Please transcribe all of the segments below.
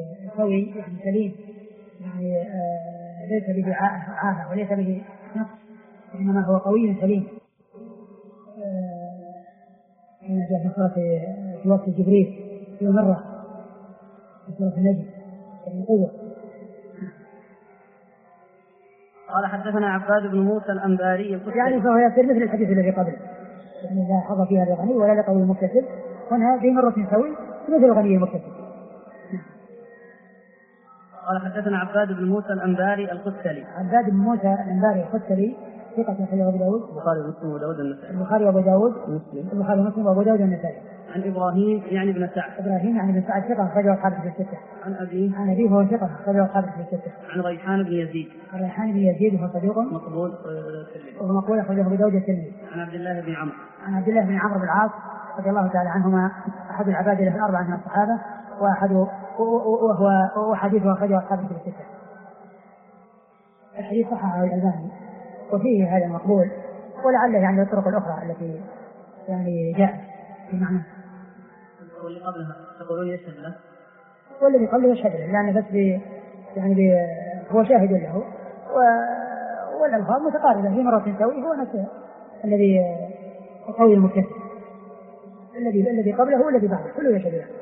قوي يعني سليم، يعني ليس به عافة وليس به نقص، إنما هو قوي سليم. جاء في وقت جبريل في مرة في سورة النجم يعني قوة. قال حدثنا عباد بن موسى الأنباري يعني فهو يصير مثل الحديث الذي قبله، يعني لا حظ فيها لغني ولا لقوي مكتسب، هنا في مرة سوي مثل غني مكتسب. قال حدثنا عباد بن موسى الأنباري القتلي. عباد بن موسى الأنباري القتلي ثقة أخرجه أبو داود البخاري ومسلم وأبو داود والنسائي. البخاري وأبو داود البخاري ومسلم وأبو داود والنسائي. عن إبراهيم يعني بن سعد. إبراهيم يعني بن سعد ثقة أخرجه أصحاب في الستة. عن أبيه هو ثقة أخرجه أصحاب في الستة. عن ريحان بن يزيد. ريحان بن يزيد هو صديق مقبول أخرجه أبو داود الترمذي. عن عبد الله بن عمرو. عن عبد الله بن عمرو بن العاص رضي الله تعالى عنهما، أحد العباد له الأربعة من الصحابة، وهو حديثه أخرجه أصحاب في الستة. الحديث صححه الألباني وفيه هذا مقبول، ولعله يعني الطرق الأخرى التي يعني جاء في معنى. واللي قبلها تقولون يشهد له، والذي قبله يشهد له يعني بس يعني هو شاهد له، والألفاظ متقاربة في مرة سوي هو نفسه الذي قوي المكتسب، الذي قبله والذي بعده كله يشهد له.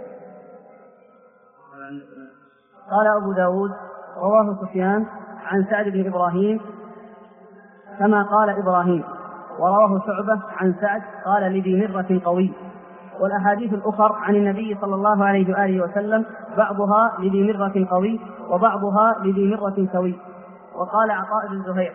قال أبو داود رواه سفيان عن سعد بن إبراهيم كما قال إبراهيم، ورواه شعبة عن سعد قال لذي مرة قوي. والأحاديث الأخر عن النبي صلى الله عليه وآله وسلم بعضها لذي مرة قوي وبعضها لذي مرة سوي. وقال عطاء بن زهير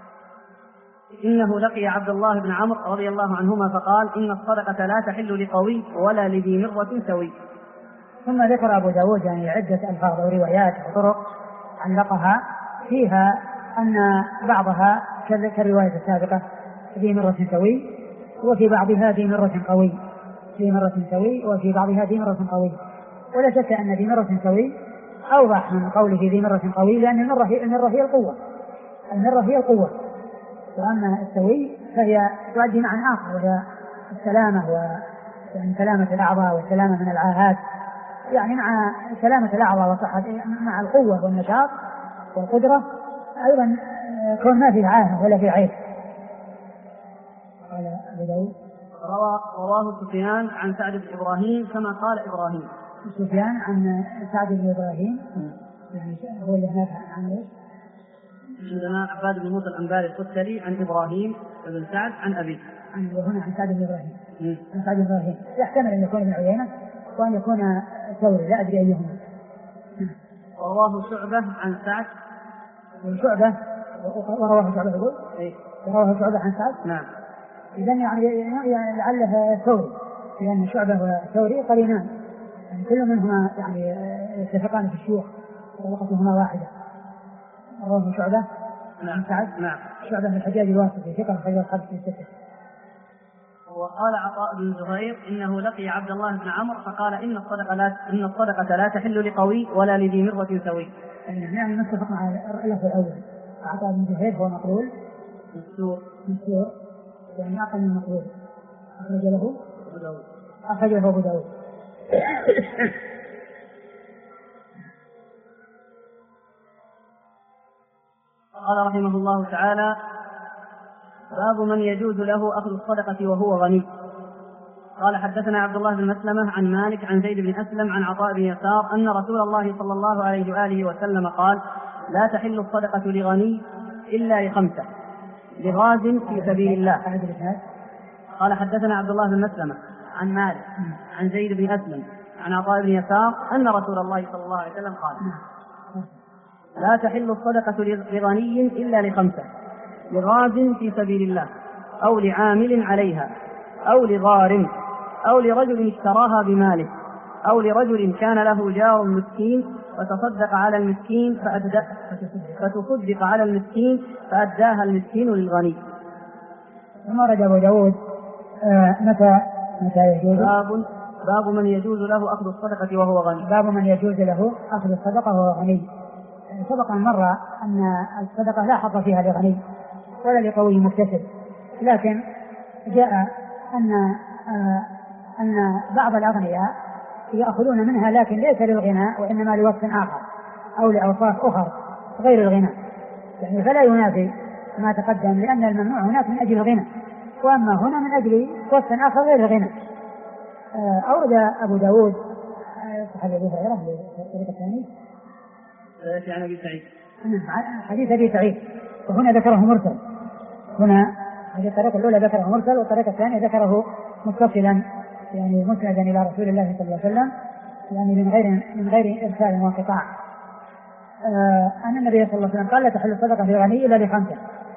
إنه لقي عبد الله بن عمرو رضي الله عنهما فقال إن الصدقة لا تحل لقوي ولا لذي مرة سوي. ثم ذكر أبو داود يعني عدة ألفاظ وروايات وطرق علقها فيها أن بعضها كالرواية السابقة ذي مرة سوي، وفي بعضها ذي مرة قوي، ذي مرة سوي، وفي بعضها ذي مرة قوي. ولا شك أن ذي مرة سوي أوضح من قوله ذي مرة قوي، لأن المرة هي القوة، المرة هي القوة، وأما السوي فهي تؤدي معنى آخر وهي السلامة، ويعني سلامة الأعضاء والسلامة من العاهات، يعني مع سلامة الأعضاء وصحة مع القوة والنشاط والقدرة أيضا كون ما في عاهة ولا في عيب. قال أبو داود رواه سفيان عن سعد بن إبراهيم كما قال إبراهيم. سفيان عن سعد بن إبراهيم يعني هو اللي هناك عن ايش؟ عندنا عباد بن موسى الأنباري القتلي عن إبراهيم بن سعد عن أبيه. هنا عن سعد بن إبراهيم. عن سعد بن إبراهيم يحتمل أن يكون ابن عيينة وأن يكون ثوري، لا أدري أيهما. ورواه شعبة عن سعد. ورواه شعبة يقول ورواه شعبة عن سعد. نعم. إذن يعني لعله ثوري، لأن شعبة وثوري قرينان، يعني كل منهما يعني يتفقان في الشيوخ طبقتهما واحدة. رواه شعبة عن سعد. نعم. شعبة من الحجاج الواسطي ثقة خرج أصحاب في الستة. وقال عطاء بن زهير إنه لقي عبد الله بن عمرو فقال إن الصدقة لا تحل لقوي ولا لذي مرة سوي. يعني نتفق مع اللفظ الأول. عطاء بن زهير هو مقبول مسور يعني أقل من مقبول، أخرجه أبو داود. قال رحمه الله تعالى باب من يجوز له أخذ الصدقة وهو غني. قال حدثنا عبد الله بن مسلمة عن مالك عن زيد بن أسلم عن عطاء بن يسار أن رسول الله صلى الله عليه وآله وسلم قال لا تحل الصدقة لغني إلا ل5: لغاز في سبيل الله. قال حدثنا عبد الله بن مسلمة عن مالك عن زيد بن أسلم عن عطاء بن يسار أن رسول الله صلى الله عليه وسلم قال لا تحل الصدقة لغني إلا ل5: لغاز في سبيل الله، أو لعامل عليها، أو لغارم، أو لرجل اشتراها بماله، أو لرجل كان له جار مسكين فتصدق على المسكين فتصدق على المسكين فأداها المسكين للغني. ثم رد أبو داود متى يجوز باب من يجوز له أخذ الصدقة وهو غني. باب من يجوز له أخذ الصدقة وهو غني. سبق مرة أن الصدقة لا حظ فيها لغني ولا لقوي مكتسب، لكن جاء أن بعض الأغنياء يأخذون منها لكن ليس للغناء وإنما لوصف آخر أو لأوصاف أخرى غير الغناء، يعني فلا ينافي ما تقدم، لأن الممنوع هناك من أجل الغنى، وأما هنا من أجل وصف آخر غير الغنى. أورد أبو داود صحيح أبي هريرة بالطريقة الثانية عن أبي سعيد حديث أبي سعيد، وهنا ذكره مرسل. هنا هذه الطريقة الأولى ذكره مرسل، والطريقة الثانية ذكره متصلا يعني مسندا إلى رسول الله صلى الله عليه وسلم، يعني من غير إرسال وانقطاع. أن النبي صلى الله عليه وسلم قال لا تحل الصدقة للغني إلا بخمسة: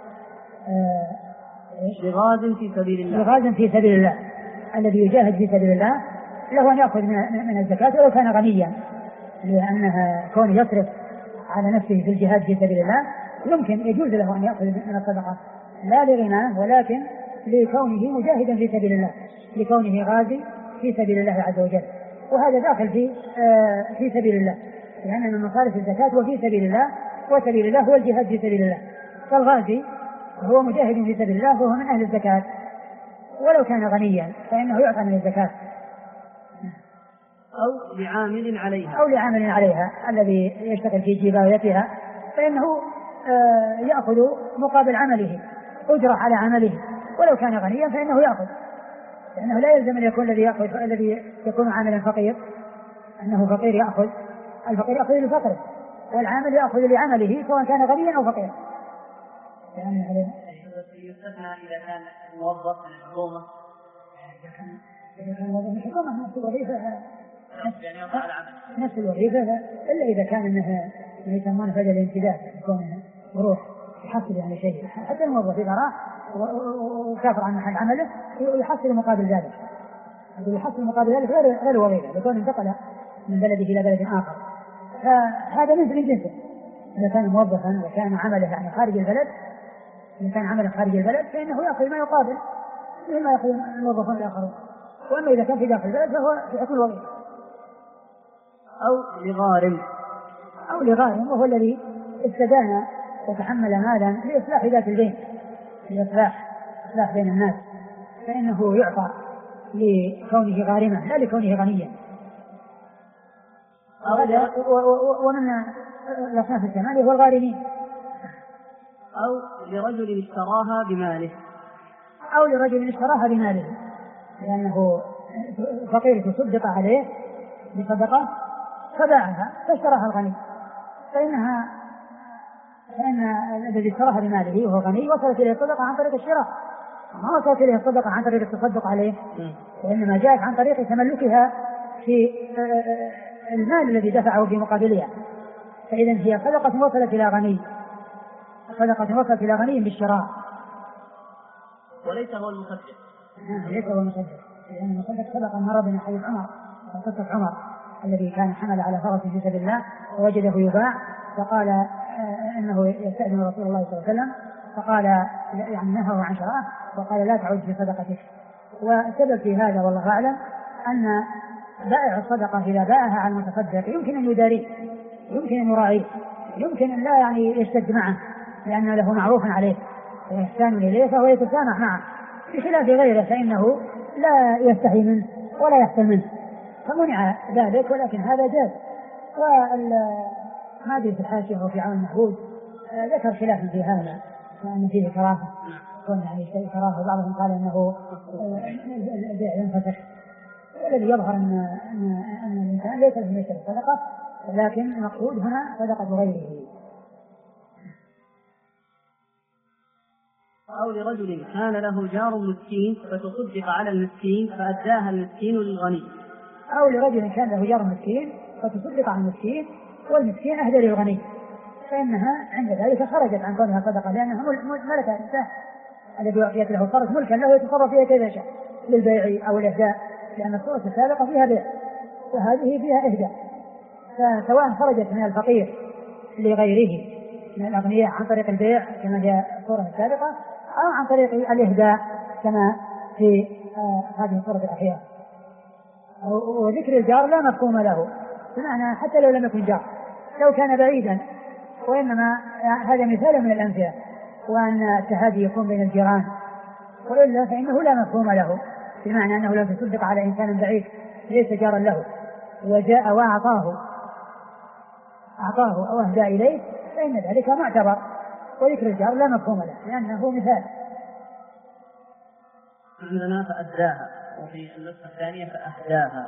لغاز في سبيل الله، لغاز في سبيل الله، الذي يجاهد في سبيل الله له أن يأخذ من الزكاة ولو كان غنيا، لأنها كون يصرف على نفسه في الجهاد في سبيل الله يمكن يجوز له أن يأخذ من الصدقة لا لغناه ولكن لكونه مجاهدا في سبيل الله، لكونه غازي في سبيل الله عز وجل، وهذا داخل في سبيل الله، لأن من مصارف الزكاة وفي سبيل الله، وسبيل الله هو الجهاد في سبيل الله، فالغازي هو مجاهد في سبيل الله وهو من أهل الزكاة ولو كان غنيا فإنه يعطى من الزكاة. أو لعامل عليها الذي يشتغل في جبايتها فإنه يأخذ مقابل عمله أجرة على عمله، ولو كان غنيا فإنه يأخذ، لأنه لا يلزم أن يكون الذي يكون عاملا فقير أنه فقير يأخذ، الفقير يأخذ لفقره، والعامل يأخذ لعمله سواء كان غنيا أو فقيرا. يعني يستثنى إذا كان موظف من الحكومة، إذا كان موظف من الحكومة نفس الوظيفة إلا إذا كان أنها يسمونه فجأة الانتداب، يكون بروح يحصل يعني شيء، حتى الموظف إذا راح وكافر عن محل عمله يحصل مقابل ذلك، يحصل مقابل ذلك غير الوظيفة، يكون انتقل من بلده إلى بلد آخر، فهذا مثل جنسه. إذا كان موظفا وكان عمله يعني خارج البلد، إذا كان عمله خارج البلد فإنه يأخذ ما يقابل مما يأخذ الموظفون الآخرون، وأما إذا كان في داخل البلد فهو في حكم الوظيفة. أو لغارم وهو الذي استدان وتحمل مالا لإصلاح ذات البين، لإصلاح بين الناس، فإنه يعطى لكونه غارما لا لكونه غنيا. ومن الأصناف الثمانية هو الغارمين. أو لرجل اشتراها بماله، لأنه فقير تصدق عليه بصدقة فباعها فاشتراها الغني، فإن الذي اشتراها بماله وهو غني وصلت إليه الصدقة عن طريق الشراء، ما وصلت إليه الصدقة عن طريق التصدق عليه، وإنما جاءت عن طريق تملكها في المال الذي دفعه في مقابلها، فإذا هي صدقة وصلت إلى غني بالشراء، وليس هو المصدق. لأن المصدق سبق أن مر بنا حديث عمر، قصة عمر الذي كان حمل على فرس في سبيل الله ووجده يباع، فقال إنه يستأذن رسول الله صلى الله عليه وسلم، فقال يعني نهى عن شرائه وقال لا تعود في صدقتك. والسبب في هذا والله أعلم أن بائع الصدقة إذا باعها على المتصدق يمكن أن يداريه، يمكن أن يراعيه، يمكن أن لا يعني يشتد معه لأن له معروف عليه ويحسان إليه فهو يتسامح معه، بخلاف غيره فإنه لا يستحي منه ولا يحسن منه، فمنع ذلك، ولكن هذا جاز. وما أدري في الحاشية وفي عون المحبوب ذكر خلافا في هذا وأن فيه كراهة، كون يعني شيء كراهة، بعضهم قال أنه البيع ينفسخ، والذي يظهر أن الإنسان ليس له يشتري الصدقة، ولكن المقصود هنا صدقة غيره. أو لرجل كان له جار مسكين فتصدق على المسكين فأداها المسكين للغني. أو لرجل كان له جار مسكين فتصدق على المسكين والمسكين أهدى للغني، فإنها عند ذلك خرجت عن كونها صدقة، لأنها ملك الإنسان الذي أعطيت له الفرس ملكا له يتصرف فيها كيف يشاء للبيع أو الإهداء، لأن الصورة السابقة فيها بيع وهذه فيها إهداء، فسواء خرجت من الفقير لغيره من الأغنياء عن طريق البيع كما هي الصورة السابقة أو عن طريق الإهداء كما في هذه الصورة الأخيرة. وذكر الجار لا مفهوم له، بمعنى حتى لو لم يكن جار، لو كان بعيدا، وإنما هذا مثال من الأمثلة، وأن التهادي يكون بين الجيران، وإلا فإنه لا مفهوم له، بمعنى أنه لو تصدق على إنسان بعيد ليس جارا له وجاء وأعطاه أو أهدى إليه فإن ذلك معتبر، وذكر الجار لا مفهوم له لأنه مثال. عندنا فأداها، وفي النسخة الثانية فأهداها.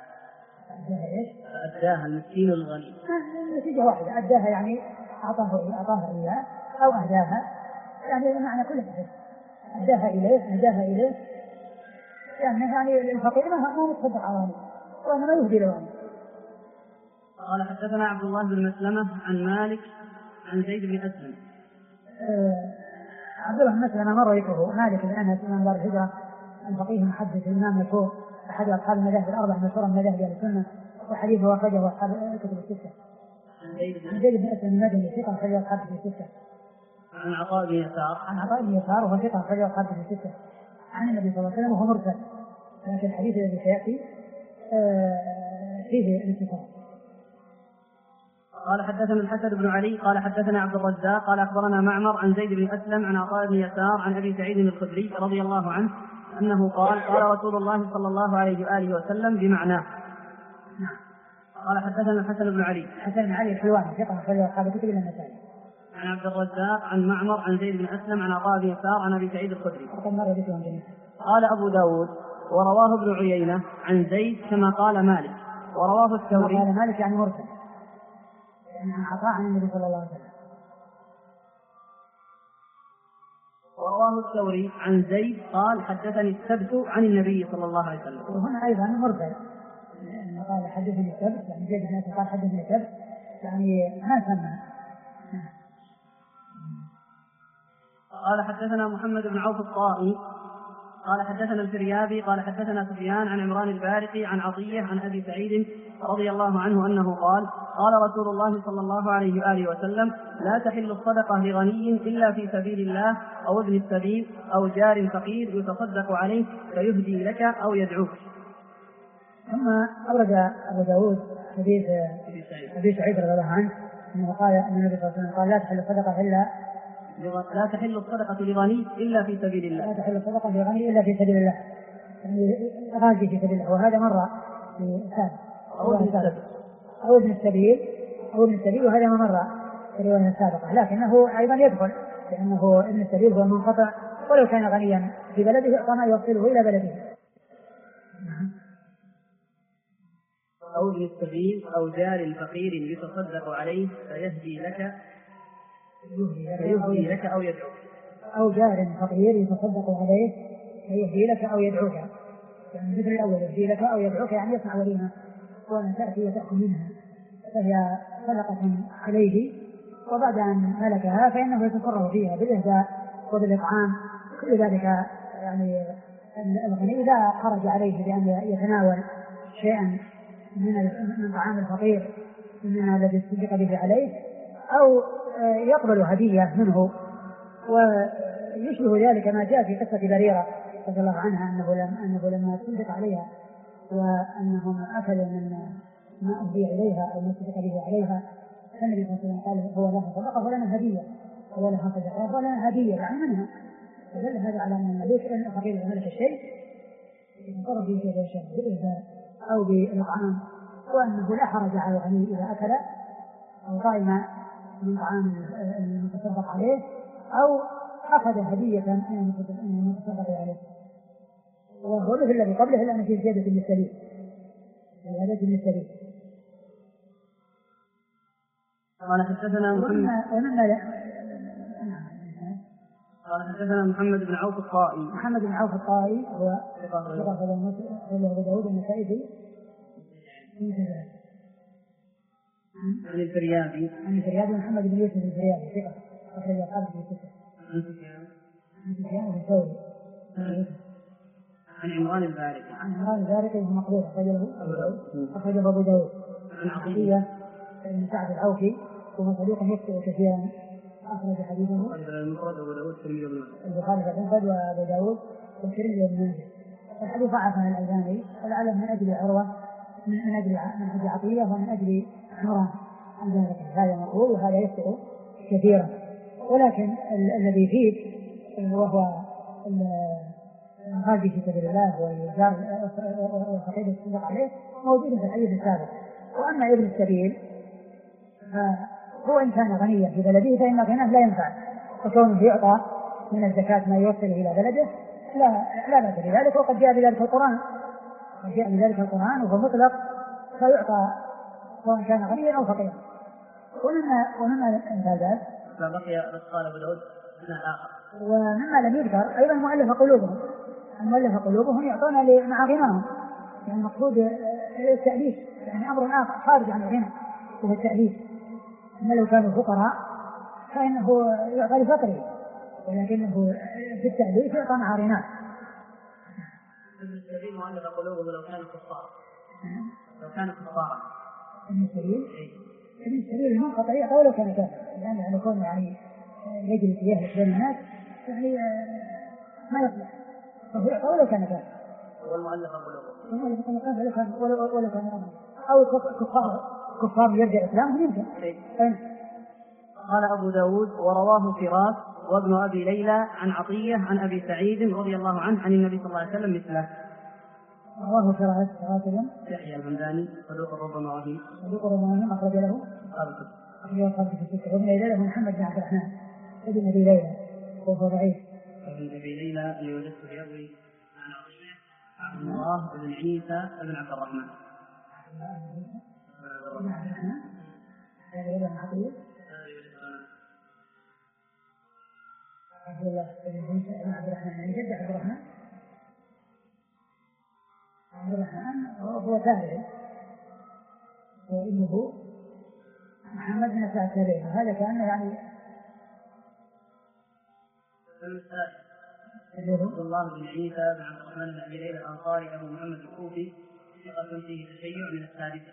فأداها المسكين الغني. النتيجة واحدة، أداها يعني أعطاها إياه أو أهداها، يعني المعنى كله واحد. أهداها إليه يعني الفقير ما متصدق على وإنما يهدي له. قال حدثنا عبد الله بن مسلمة عن مالك عن زيد بن أسلم. عبد الله بن مسلمة مر ذكره. مالك بن أنس إمام دار الهجرة الفقيه المحدث الإمام مشهور أحد أصحاب المذاهب الأربعة مشهورا من مذاهب أهل السنة، وحديثه أخرجه أصحاب الكتب الستة. عن زيد بن أسلم المدني ثقة أخرجه أصحاب الكتب الستة. عن عطاء بن يسار وهو ثقة أخرجه أصحاب الكتب الستة. عن النبي صلى الله عليه وسلم وهو مرسل، لكن الحديث الذي سيأتي فيه الاتصال. قال حدثنا الحسن بن علي قال حدثنا عبد الرزاق قال أخبرنا معمر عن زيد بن أسلم عن عطاء بن يسار عن أبي سعيد الخدري رضي الله عنه أنه قال رسول الله صلى الله عليه وآله وسلم بمعناه. قال حدثنا الحسن بن علي الحلواني ثقة أخرجه أصحاب الكتب النسائي. عن عبد الرزاق عن معمر عن زيد بن أسلم عن عطاء بن يسار عن أبي سعيد الخدري. قال أبو داود ورواه ابن عيينة عن زيد كما قال مالك، ورواه الثوري. قال مالك يعني مرسل، يعني عطاء عن النبي صلى الله عليه وسلم. ورواه الثوري عن زيد قال حدثني السبت عن النبي صلى الله عليه وسلم. وهنا أيضا مرسل، قال حدثني السبت، يعني زيد بن أسلم قال حدثني السبت، يعني ما سمع. قال حدثنا محمد بن عوف الطائي قال حدثنا الفريابي قال حدثنا سفيان عن عمران البارقي عن عطية عن أبي سعيد رضي الله عنه أنه قال رسول الله صلى الله عليه وآله وسلم لا تحل الصدقة لغني إلا في سبيل الله أو ابن السبيل أو جار فقير يتصدق عليه فيهدي لك أو يدعوك. ثم أورد أبو داود حديث أبي سعيد رضي الله عنه أنه قال أن النبي صلى الله عليه وسلم قال لا تحل الصدقة لغني إلا في سبيل الله. لا تحل الصدقة لغني إلا في سبيل الله، يعني غازي في سبيل الله. وهذا مر في أو ابن السبيل وهذا ما مر في الرواية السابقة، لكنه أيضا يدخل لأنه ابن السبيل هو منقطع ولو كان غنيا في بلده فما يوصله إلى بلده. أو ابن السبيل أو جار فقير يتصدق عليه فيهدي لك أو يدعوك. أو جار فقير يتصدق عليه فيهدي لك أو يدعوك، يعني مثل الأول يهدي لك أو يدعوك يعني يصنع وليمة وأن تأتي وتأكل منها، فهي صدقة عليه، وبعد أن ملكها فإنه يتصرف فيها بالإهداء وبالإطعام. كل ذلك يعني الغني لا حرج عليه بأن يتناول شيئا من طعام الفقير من الذي تصدق به عليه أو يقبل هدية منه. ويشبه ذلك ما جاء في قصة بريرة رضي الله عنها أنه لما تصدق عليها وأنهم أكلوا من ما أهدي إليها أو ما تصدق به عليها، فالنبي صلى الله عليه وسلم قال هو لها صدقة ولنا هدية، هو لها صدقة ولنا هدية يعني منها. فدل هذا على أن الملوك أن الفقير إذا ملك الشيء ينقر به كيف يشاء بالإهداء أو بالإطعام، وأنه لا حرج على الغني إذا أكل أو طعم من طعام المتصدق عليه أو أخذ هدية من المتصدق عليه. وهو مثل الذي قبله إلا أن في زيادة للسبيل. قال حدثنا محمد بن عوف الطائي هو أبو داود النسائي عن الفريابي محمد بن يوسف الفريابي ثقة أخرج أصحابه في الستة. عن سفيان الثوري عن عمران البارقي وهو مقبول أخرجه أبو داود. عن عطية بن سعد العوفي وهو صديق يخطئ كثيرا أخرج حديثه البخاري في المفرد وأبو داود والترمذي وابن ماجه. الحديث ضعفه الألباني ولعله من أجل عروة من أجل عطية ومن أجل عمران البارقي. هذا مقبول وهذا يخطئ كثيرا، ولكن الذي فيه وهو الغازي في سبيل الله والفقير الصدق عليه موجود في الحديث السابق. وأما ابن السبيل هو إن كان غنيا في بلده فإن غناه لا ينفع، وكونه يعطى من الزكاة ما يوصل إلى بلده لا بأس بذلك. وقد جاء بذلك القرآن وهو مطلق فيعطى سواء كان غنيا أو فقيرا. ومما الإمتازات فبقي قال أبو داود ومما لم يذكر أيضا المؤلف قلوبهم يعطون مع غناهم، يعني المقصود التأليف، يعني أمر آخر خارج عن الغنى وهو التأليف. أما لو كانوا فقراء فإنه يعطى لفقره، ولكنه في التأليف يعطى مع غناه. ابن السبيل مؤلف قلوبهم لو كانوا كفارا ابن السبيل المنقطع يعطى ولو كان كافرا، لأنه يكون يعني يجري يهلك بين الناس يعني ما يصلح، فهو يعطى ولو كان كافرا. والمؤلف قلوبهم ولو كان أو كفار يرجع إسلامهم يمكن. قال أبو داود ورواه فراس وابن أبي ليلى عن عطية عن أبي سعيد رضي الله عنه عن النبي صلى الله عليه وسلم مثله. رواه فراس يحيى الهمداني صدوق ربما وهي أخرج له وابن ليلى محمد بن عبد الرحمن ابن أبي ليلى وهو ضعيف. ابن أبي ليلى اللي وجدته يروي عن عطية عبد الله بن عيسى بن عبد الرحمن عبد الله بن عبد الرحمن يعني جد عبد الرحمن هو تابعي وابنه محمد بن سعد تابعي. هذا كأنه يعني عبد الله بن عيسى بن عبد الرحمن بن أبي ليلى الأنصاري أبو محمد الكوفي ثقة فيه تشيع من السادسة.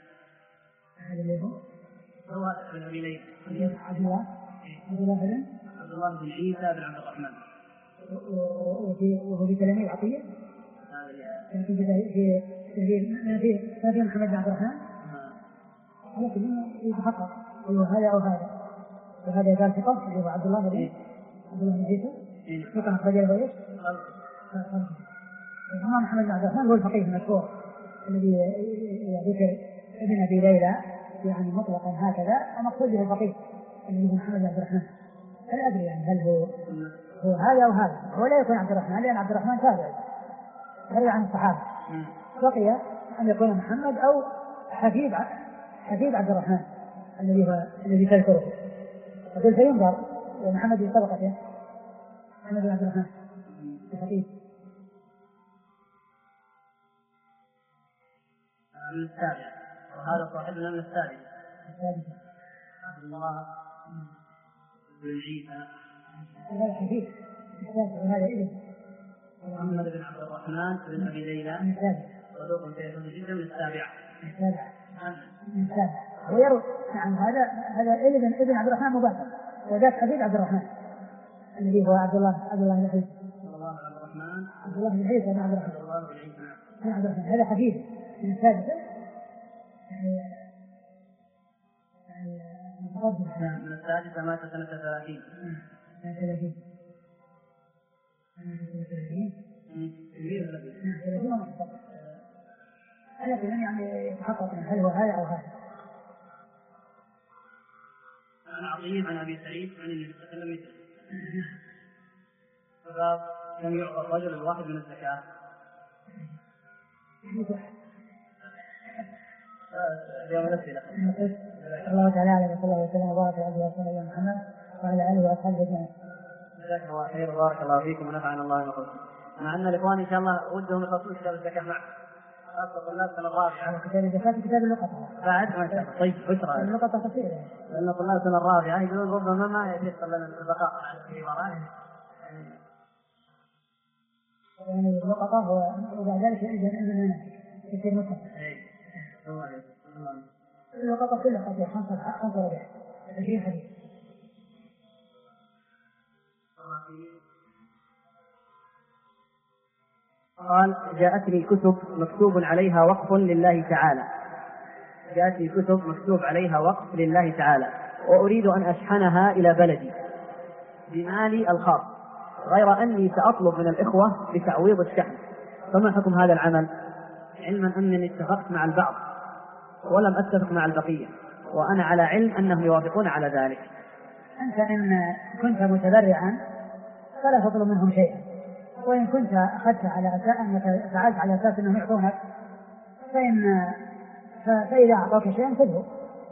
هو بن أبي ليلى عبد الله بن عيسى بن عبد الرحمن وهو في تلاميذ عطية في محمد بن عبد الرحمن لكن يتحقق هذا أو هذا وهذا قال ثقة اللي هو عبد الله بن عيسى ثقة أخرجه ويش محمد بن عبد الرحمن هو الفقيه المشهور الذي ذكر ابن أبي ليلى يعني مطلقا هكذا ومقصود به الفقيه الذي هو محمد بن عبد الرحمن. لا أدري يعني هل هو هذا أو هذا. هو لا يكون عبد الرحمن لأن عبد الرحمن تابعي غير عن الصحابة. بقي أن يكون محمد أو حفيد عبد الرحمن الذي تذكره. فقلت ينظر ومحمد بن طبقته محمد بن عبد الرحمن الحفيد من السابع وهذا صاحبنا من السابع عبد الله بن عيسى هذا حفيد وهذا ابن محمد بن عبد الرحمن بن أبي ليلى صدوق سيكون جدا من السابع ويروي عن هذا ابن عبد الرحمن مباشر وذاك حفيد عبد الرحمن الذي هو عبد الله بن عيسى عبد الله بن عيسى بن عبد الرحمن هذا حفيد من السادسة من السادسة مات سنة 30 لكن يعني يتحقق هل هو هذا أو هذا. عن عطية عن أبي سعيد عن النبي صلى الله عليه وسلم فقال لم يعطى الرجل الواحد من الزكاة. الله تعالى عليه وصلى الله وسلم وبارك على سيدنا محمد وعلى آله وأصحابه أجمعين. جزاك الله خير وبارك الله فيكم ونفعنا الله بكم. مع أن الإخوان إن شاء الله ودهم يخلصون كتاب الزكاة معك خاصة طلاب سنة الرابعة. كتاب الزكاة كتاب اللقطة. بعد ما شاء الله. طيب بشرى. اللقطة كثيرة. لأن طلاب سنة الرابعة يقولون ربما ما يحصل لنا البقاء على الكبارات. يعني اللقطة هو وبعد ذلك يجب عندنا كثير مكان. اللقطة كلها قد 5 ربع 20 حديث. قال جاءتني كتب مكتوب عليها وقف لله تعالى. جاءتني كتب مكتوب عليها وقف لله تعالى وأريد أن أشحنها إلى بلدي بمالي الخاص غير أني سأطلب من الإخوة بتعويض الشحن فما حكم هذا العمل؟ علما أنني اتفقت مع البعض ولم أتفق مع البقية، وأنا على علم أنهم يوافقون على ذلك. أنت إن كنت متبرعا فلا تطلب منهم شيئا، وإن كنت أخذت على أساس أنك فعلت على أساس أنهم يعطونك فإذا أعطوك شيئا خذه.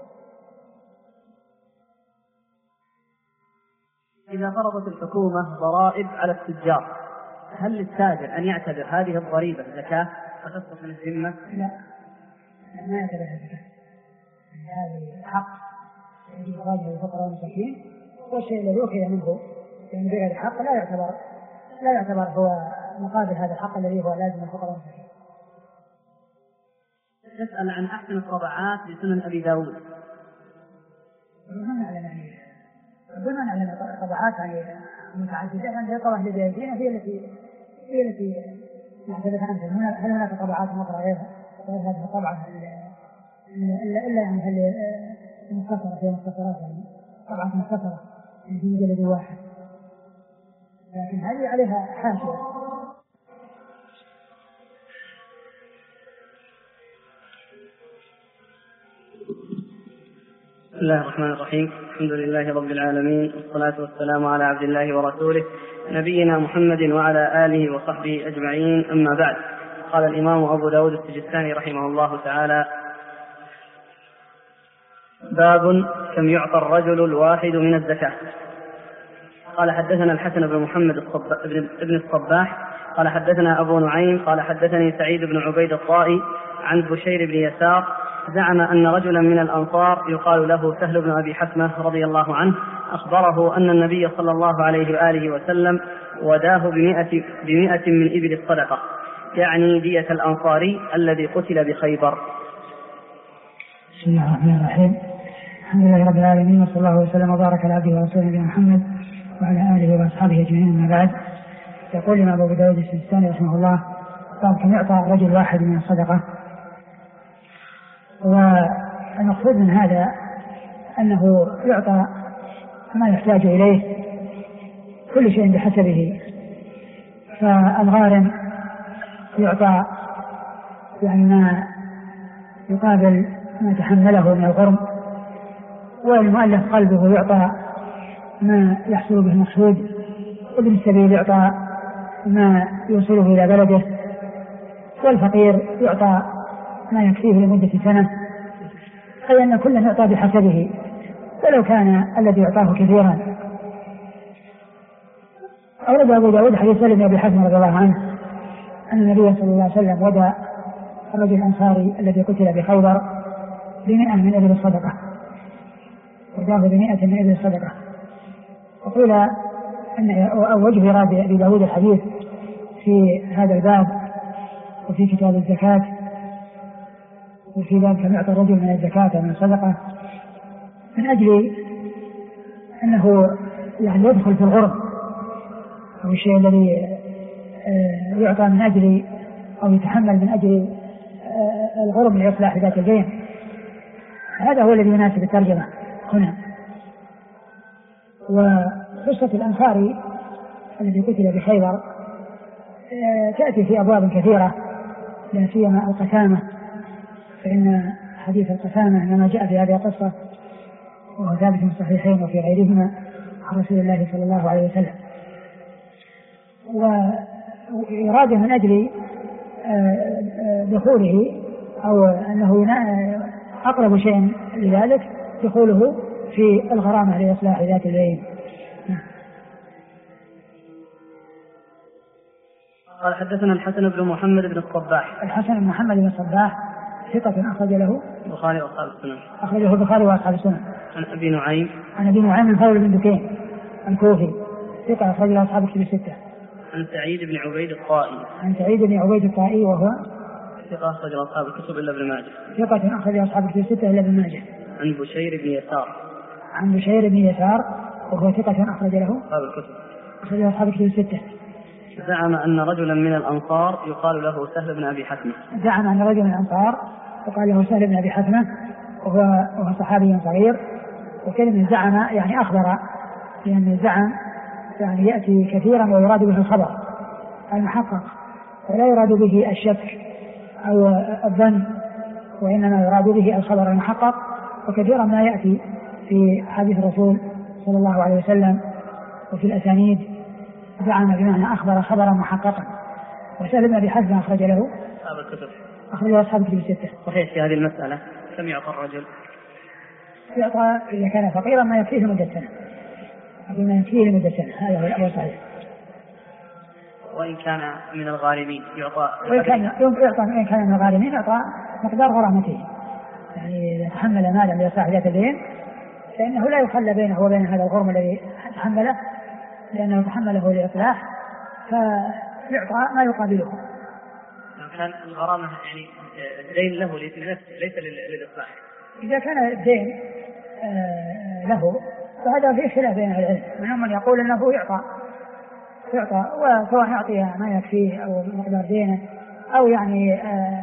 إذا فرضت الحكومة ضرائب على التجار، هل للتاجر أن يعتبر هذه الضريبة زكاة فتسقط من الذمة؟ لا، ما يعتبرها زكاة. هذه حق يجب إخراجه للفقراء والمساكين، والشيء الذي أخذ منه يعني بغير الحق لا يعتبر هو مقابل هذا الحق الذي هو لازم للفقراء والمساكين. تسأل عن أحسن الطبعات لسنن أبي داود. بناء على الطبعات متعددة، عند الطبعة التي بأيدينا هي التي نعتبرها عنها. هل هناك طبعات أخرى غير هذه الطبعة إلا يعني هل مختصرة في مختصرات، يعني طبعات مختصرة في مجلد واحد، لكن هذه عليها حاشية. بسم الله الرحمن الرحيم. الحمد لله رب العالمين، والصلاة والسلام على عبد الله ورسوله نبينا محمد وعلى آله وصحبه أجمعين، أما بعد. قال الإمام أبو داود السجستاني رحمه الله تعالى: باب كم يعطى الرجل الواحد من الزكاة. قال حدثنا الحسن بن محمد بن الصباح قال حدثنا أبو نعيم قال حدثني سعيد بن عبيد الطائي عن بشير بن يسار زعم أن رجلا من الأنصار يقال له سهل بن أبي حثمة رضي الله عنه أخبره أن النبي صلى الله عليه وآله وسلم وداه ب100 من إبل الصدقة، يعني دية الأنصاري الذي قتل بخيبر. بسم الله الرحمن الرحيم. الحمد لله رب العالمين، وصلى الله وسلم وبارك على عبده ورسوله محمد وعلى آله وأصحابه أجمعين، أما بعد. يقول الإمام أبو داود السجستاني رحمه الله: باب كم يعطى رجل واحد من الصدقة. والمقصود من هذا أنه يعطى ما يحتاج إليه، كل شيء بحسبه. فالغارم يعطى يعني ما يقابل ما تحمله من الغرم، والمؤلف قلبه يعطى ما يحصل به المقصود، وابن السبيل يعطى ما يوصله إلى بلده، والفقير يعطى ما يكفيه لمدة سنة، أي أن كل يعطى بحسبه ولو كان الذي يعطاه كثيرا. أورد أبو داود حديث سهل بن أبي حثمة رضي الله عنه أن النبي صلى الله عليه وسلم ودى الرجل الأنصاري الذي قتل بخيبر ب100 من إبل الصدقة، وداه ب100 من إبل الصدقة. وقيل أو وجه إراد أبي داود الحديث في هذا الباب وفي كتاب الزكاة، وفي ذلك كم يعطى الرجل من الزكاة من الصدقة، من أجل أنه يعني يدخل في الغرب، أو الشيء الذي يعطى من أجل أو يتحمل من أجل الغرب لإصلاح ذات البين. هذا هو الذي يناسب الترجمة هنا. وقصة الأنصاري الذي قتل بخيبر تأتي في أبواب كثيرة، لا سيما القسامة، فإن حديث القسامة إنما جاء في هذه القصة وهو ثابت في الصحيحين وفي غيرهما عن رسول الله صلى الله عليه وسلم. وإرادة من أجل دخوله أو أنه أقرب شيء لذلك دخوله في الغرامة لإصلاح ذات البين. قال حدثنا الحسن بن محمد بن الصباح. الحسن بن محمد بن الصباح ثقة أخرج له البخاري وأصحاب السنن. أخرجه البخاري وأصحاب السنن. عن أبي نعيم. عن أبي نعيم الفضل بن دكين الكوفي ثقة أخرج له أصحاب الكتب الستة. عن سعيد بن عبيد الطائي. عن سعيد بن عبيد الطائي وهو ثقة أخرج له أصحاب الكتب إلا ابن ماجه. ثقة أخرج له أصحاب الكتب الستة إلا ابن ماجه. عن بشير بن يسار. عن بشير بن يسار وهو ثقة أخرج له أصحاب الكتب. أخرج له أصحاب الكتب الستة. زعم أن رجلا من الأنصار يقال له سهل بن أبي حثمة. زعم أن رجلا من الأنصار يقال له سهل بن أبي حثمة وهو صحابي صغير. وكلمة زعم يعني أخبر، لأن الزعم يعني يأتي كثيرا ويراد به الخبر المحقق، ولا يراد به الشك أو الظن، وإنما يراد به الخبر المحقق. وكثيرا ما يأتي في حديث الرسول صلى الله عليه وسلم وفي الأسانيد زعم بمعنى أخبر خبرا محققا. وسهل بن أبي حزم أخرج له أخرجه أصحاب الكتب الستة. صحيح في هذه المسألة كم يعطى الرجل؟ يعطى إذا كان فقيرا ما يكفيه لمدة سنة، ما يكفيه لمدة سنة، هذا هو الأمر صحيح. وإن كان من الغارمين يعطى، وإن كان من الغارمين يعطى مقدار غرامته، يعني إذا تحمل مالا لصاحب ذات الدين فإنه لا يخلى بينه وبين هذا الغرم الذي تحمله، لأنه تحمله لإصلاح فيعطى ما يقابله. كان الغرامة يعني الدين له ليس للإصلاح. إذا كان الدين له فهذا فيه خلاف بين العلم، منهم من يقول أنه يعطى وسواء يعطي ما يكفيه أو مقدار دينه أو يعني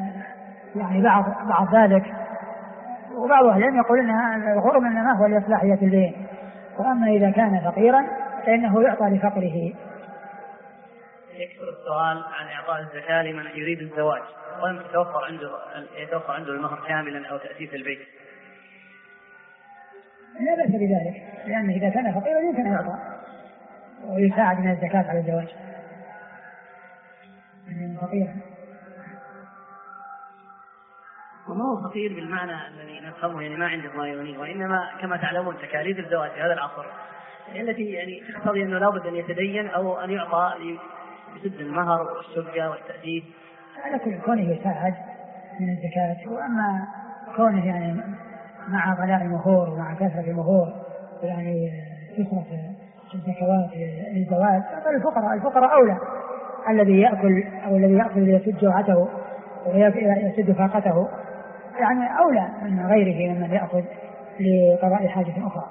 بعض ذلك. وبعض أهل العلم يقول أن الغرم إنما هو لإصلاحية الدين، وأما إذا كان فقيرا فإنه يعطى لفقره. يكثر السؤال عن إعطاء الزكاة لمن يريد الزواج ولم يتوفر عنده المهر كاملا أو تأسيس البيت. لا بأس بذلك، لأنه إذا كان فقيرا يمكن أن يعطى ويساعد من الزكاة على الزواج. فقيرا وما هو فقير بالمعنى الذي نفهمه، يعني ما عنده ما يغنيه، وإنما كما تعلمون تكاليف الزواج في هذا العصر التي يعني تقتضي أنه لابد أن يتدين أو أن يعطى لسد المهر والشقة والتأديب. على كل كونه يساعد من الزكاة. وأما كونه يعني مع غلاء المهور ومع كثرة المهور يعني يصرف الزكوات للزواج، الفقراء أولى. الذي يأكل أو الذي يأكل ليسد جوعته ويسد فاقته يعني أولى من غيره ممن يأخذ لقضاء حاجة أخرى.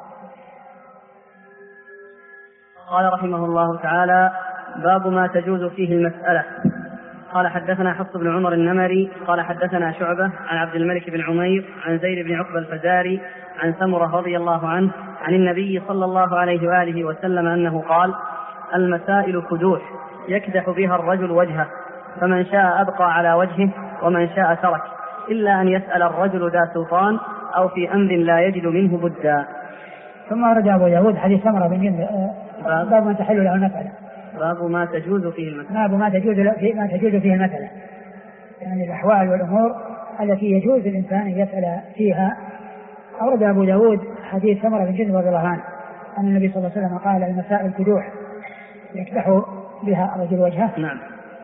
قال رحمه الله تعالى: باب ما تجوز فيه المسألة. قال حدثنا حفص بن عمر النمري قال حدثنا شعبة عن عبد الملك بن عمير عن زيد بن عقبة الفزاري عن سمرة رضي الله عنه عن النبي صلى الله عليه وآله وسلم أنه قال: المسائل كدوح يكدح بها الرجل وجهه، فمن شاء أبقى على وجهه ومن شاء ترك، إلا أن يسأل الرجل ذا سلطان أو في أمر لا يجد منه بدا. ثم أورد أبو داود حديث سمرة بن جندب باب ما تحل له المسألة. باب ما تجوز فيه المسألة. باب ما تجوز فيه المسألة، يعني الأحوال والأمور التي يجوز الإنسان أن يسأل فيها. أورد أبو داود حديث سمرة بن جندب رضي الله عنه أن النبي صلى الله عليه وسلم قال: المسائل كدوح يكدح بها الرجل وجهه. نعم.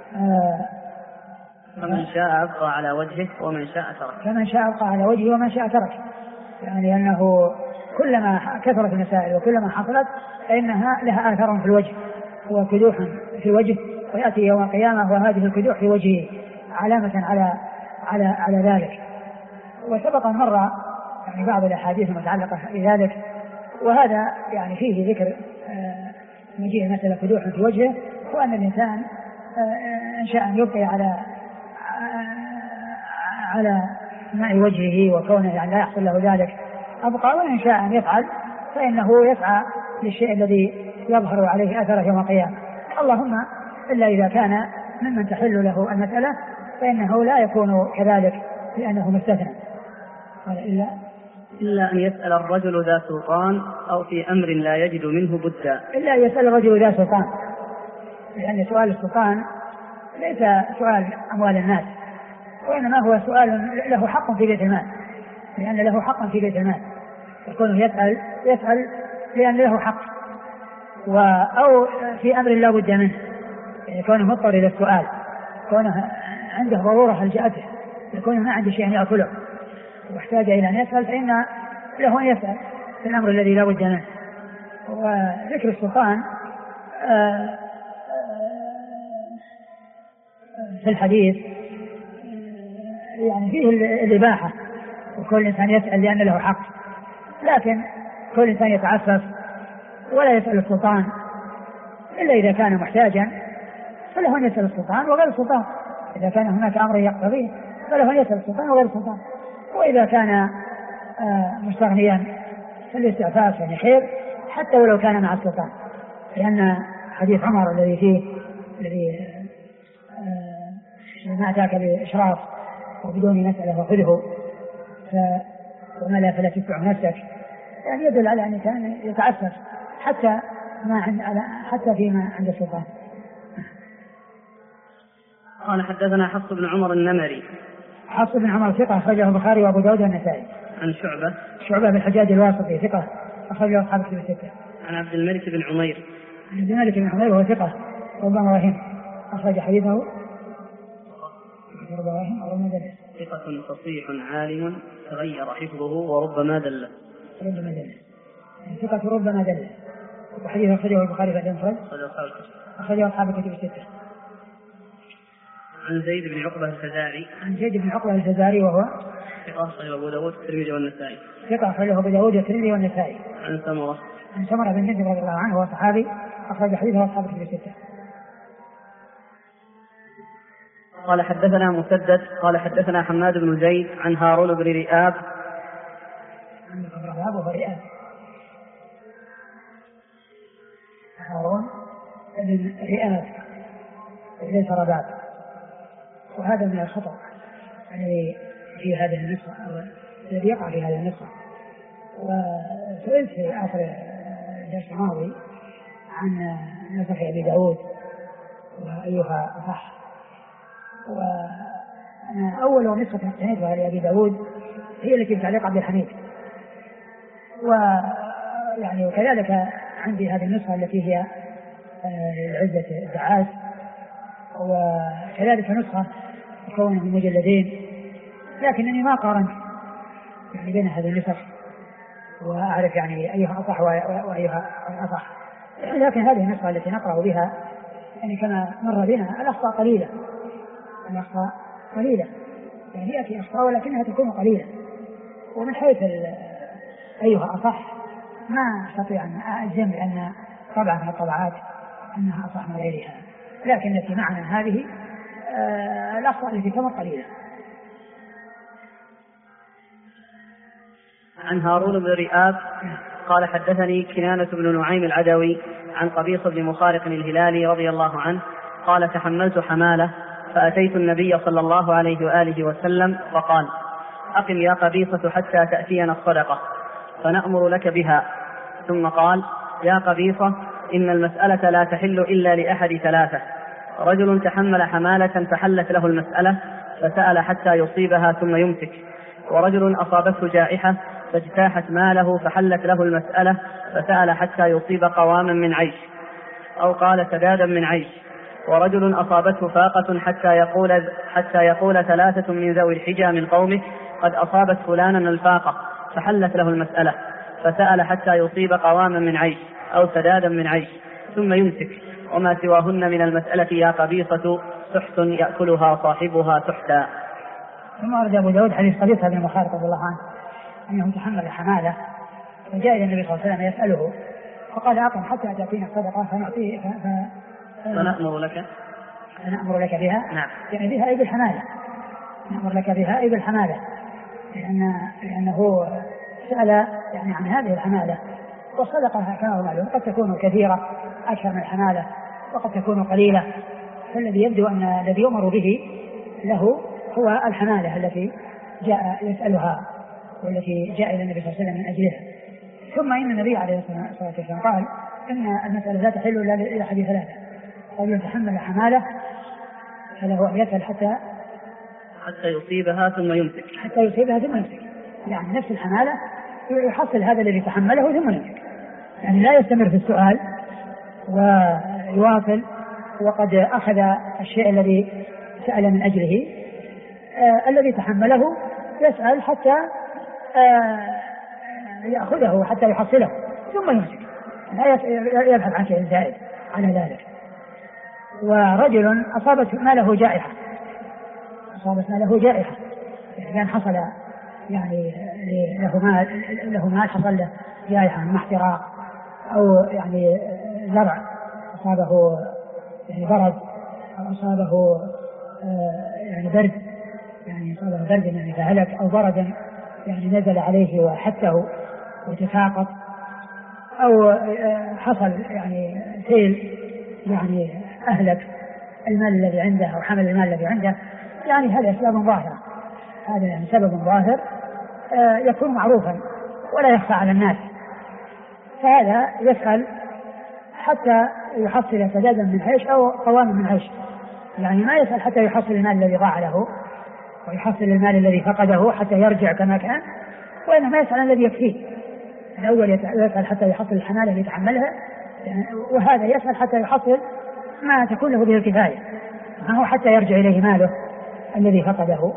فمن شاء أبقى على وجهه ومن شاء ترك. فمن شاء أبقى على وجهه ومن شاء ترك، يعني أنه كلما كثرت المسائل وكلما حصلت فإنها لها آثار في الوجه، هو كدوح في الوجه، ويأتي يوم القيامة وهذه الكدوح في وجهه علامة على ذلك. وسبق مرة يعني بعض الأحاديث المتعلقة بذلك، وهذا يعني فيه ذكر مجيء مثل كدوح في وجهه، وأن الإنسان إن شاء أن يبقي على ماء وجهه وكونه يعني لا يحصل له ذلك أبقى، وإن شاء أن يفعل فإنه يسعى للشيء الذي يظهر عليه أثره يوم القيامة. اللهم إلا إذا كان ممن تحل له المسألة فإنه لا يكون كذلك لأنه مستثنى. إلا أن يسأل الرجل ذا سلطان أو في أمر لا يجد منه بدا. إلا أن يسأل الرجل ذا سلطان، لأن سؤال السلطان ليس سؤال أموال الناس، وإنما هو سؤال له حق في بيت المال، لأن له حق في بيت المال، يكون يسأل لأن له حق، أو في أمر لا بد منه، يكون مضطر إلى السؤال، يكون عنده ضرورة هلجأته، يكون ما عنده شيء يأكله واحتاج إلى أن يسأل، فإن له أن يسأل في الأمر الذي لا بد منه. وذكر السلطان في الحديث يعني فيه الإباحة، وكل إنسان يسأل لأن له حق، لكن كل إنسان يتعفف ولا يسأل السلطان إلا إذا كان محتاجا، فله أن يسأل السلطان وغير السلطان. إذا كان هناك أمر يقتضيه فله أن يسأل السلطان وغير السلطان. وإذا كان مستغنيا فالاستعفاف يعني خير حتى ولو كان مع السلطان، لأن حديث عمر الذي ما أتاك بإشراف وبدون مسألة وخذه وما لا فلا تدفع نفسك، يعني يدل على أن كان يتعسف حتى فيما عند السلطان. قال حدثنا حفص بن عمر النمري. حفص بن عمر ثقة أخرجه البخاري وأبو داود والنسائي. عن شعبة بن الحجاج الواسطي ثقة أخرجه أصحاب الكتب الستة. عن عبد الملك بن عمير. عبد الملك بن عمير وهو ثقة ربما وهم، أخرج حديثه ربما وهم أو مدلس. ثقة فصيح عالم تغير حفظه وربما دل. ثقة ربما دل. وحديث أخرجه البخاري بعد المفرد أخرجه أصحاب الكتب الستة. عن زيد بن عقبة الفزاري. عن زيد بن عقبة الفزاري وهو ثقة أخرجه أبو داود والترمذي والنسائي. ثقة أخرجه أبو داود والترمذي والنسائي. عن سمرة بن جندب رضي الله عنه وهو صحابي أخرج حديثه أصحاب الكتب الستة. قال حدثنا مسدد قال حدثنا حماد بن زيد عن هارون بن رئاب. هارون بن رئاب ليس رباب، وهذا من الخطأ يعني في هذه النسخة أو الذي يقع في هذه النسخة. وسئلت في آخر الدرس الماضي عن نسخ أبي داود وأيها أصح، وأنا أول نسخة اقتنيتها لأبي داود هي التي بتعليق عبد الحميد، ويعني وكذلك عندي هذه النسخة التي هي عزة الدعاس، وكذلك نسخة مكونة من مجلدين، لكنني ما قارنت يعني بين هذه النسخ وأعرف يعني أيها أصح وأيها أصح. لكن هذه النسخة التي نقرأ بها يعني كما مر بنا الأخطاء قليلة، يعني يأتي أخطاء ولكنها تكون قليلة. ومن حيث أيها أصح ما أستطيع أن أجزم بأن طبعا من الطبعات أنها أصح من غيرها، لكن التي معنا هذه الأخطاء التي تمر قليلة. عن هارون بن رئاب قال حدثني كنانة بن نعيم العدوي عن قبيصة بن مخارق الهلالي رضي الله عنه قال تحملت حمالة فأتيت النبي صلى الله عليه وآله وسلم فقال أقم يا قبيصة حتى تأتينا الصدقة فنأمر لك بها. ثم قال يا قبيصة إن المسألة لا تحل إلا لأحد ثلاثة: رجل تحمل حمالة فحلت له المسألة فسأل حتى يصيبها ثم يمسك، ورجل أصابته جائحة فاجتاحت ماله فحلت له المسألة فسأل حتى يصيب قواما من عيش، أو قال سدادا من عيش، ورجل أصابته فاقة حتى يقول ثلاثة من ذوي الحجى من قومه قد أصابت فلانا الفاقة فحلت له المسألة فسأل حتى يصيب قواما من عيش أو سدادا من عيش ثم يمسك، وما سواهن من المسألة يا قبيصة سحت يأكلها صاحبها سحتا. ثم أرجى أبو داود حديث قبيصة بن مخارق رضي الله عنه أنه تحمل حمالة فجاء إلى النبي صلى الله عليه وسلم يسأله فقال أقم حتى تأتينا الصدقة فنأمر لك بها. نعم. يعني بها أي بالحمالة، نأمر لك بها أي بالحمالة، لأنه سأل يعني عن هذه الحمالة. والصدقة كما هو معلوم قد تكون كثيرة أكثر من الحمالة وقد تكون قليلة، فالذي يبدو أن الذي يؤمر به له هو الحمالة التي جاء يسألها والتي جاء إلى النبي صلى الله عليه وسلم من أجلها. ثم إن النبي عليه الصلاة والسلام قال إن المسألة لا تحل إلا لأحد ثلاثة: رجل يتحمل حمالة فله أن يسأل حتى يصيبها ثم يمسك، يعني نفس الحمالة يحصل هذا الذي تحمله ثم يمسك، يعني لا يستمر في السؤال ويواصل وقد أخذ الشيء الذي سأل من أجله. الذي تحمله يسأل حتى يأخذه حتى يحصله ثم يمسك، لا يبحث عن شيء زائد على ذلك. ورجل أصابت ماله جائحة، يعني حصل يعني له مال حصل له جائحة من احتراق أو يعني زرع أصابه يعني برد أو أصابه يعني برد، يعني أصابه برد يعني فهلك، أو بردا يعني نزل عليه وحته وتساقط، أو حصل يعني سيل يعني أهلك المال الذي عنده أو حمل المال الذي عنده، يعني هذا سبب ظاهر، هذا يعني سبب ظاهر يكون معروفا ولا يخفى على الناس، فهذا يسأل حتى يحصل سدادا من عيش أو قواما من عيش، يعني ما يسأل حتى يحصل المال الذي ضاع له ويحصل المال الذي فقده حتى يرجع كما كان، وإنما يسأل الذي يكفيه. الأول يسأل حتى يحصل الحمالة اللي يتحملها، وهذا يسأل حتى يحصل ما تكون له به الكفاية، ما هو حتى يرجع إليه ماله الذي فقده.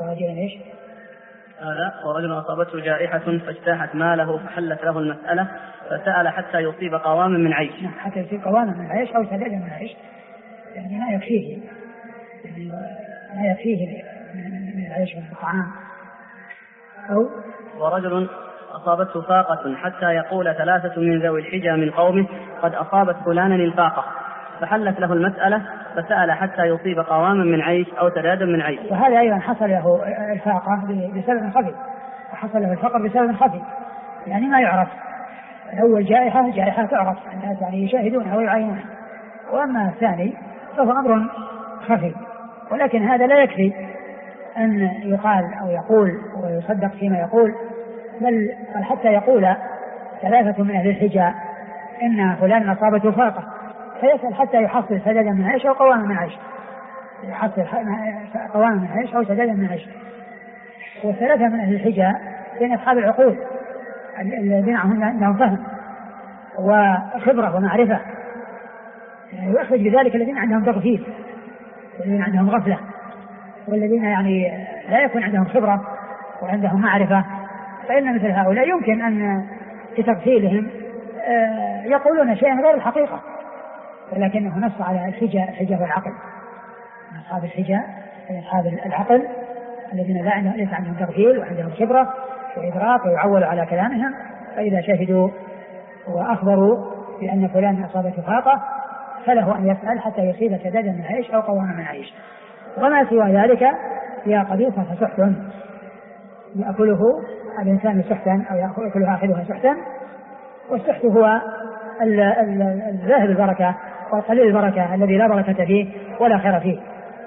هذا ورجل أصابته جائحة فاجتاحت ماله فحلت له المسألة فسأل حتى يصيب قواما من عيش. حتى يصيب قواما من عيش أو سدادا من عيش، يعني ما يكفيه، يعني ما يكفيه من العيش والطعام. أو ورجل أصابته فاقة حتى يقول 3 من ذوي الحجى من قومه قد أصابت فلانا الفاقة، فحلت له المسألة فسأل حتى يصيب قواما من عيش أو سدادا من عيش. وهذا أيضا حصل له الفاقة بسبب خفي، وحصل له الفقر بسبب خفي، يعني ما يعرف. الأول جائحة تعرف، الناس يعني يشاهدونها ويعاينونها، وأما الثاني فهو أمر خفي. ولكن هذا لا يكفي أن يقال أو يقول ويصدق فيما يقول، بل حتى يقول 3 من أهل الحجى إن فلان أصابته فاقة، فيسأل حتى يحصل سدادا من عيش أو قواما من عيش، يحصل قواما من عيش أو سدادا من عيش. و3 من أهل الحجى بين أصحاب العقول الذين عندهم فهم وخبرة ومعرفة، يعني يخرج بذلك الذين عندهم تغفيل والذين عندهم غفلة، والذين يعني لا يكون عندهم خبرة وعندهم معرفة، فإن مثل هؤلاء يمكن أن بتغفيلهم يقولون شيئا غير الحقيقة، ولكنه نص على الحجة والعقل. أصحاب الحجة أصحاب العقل الذين ليس عندهم تغفيل وعندهم خبرة وإدراك ويعولوا على كلامهم، فإذا شهدوا وأخبروا بأن فلان أصابته فاقة فله أن يسأل حتى يصيب سدادا من عيش أو قواما من عيش. وما سوى ذلك يا قبيصة فسحت، يأكله الإنسان سحتا أو يأكلها أخذها سحتا، والسحت هو الذاهب البركة والقليل البركة الذي لا بركة فيه ولا خير فيه.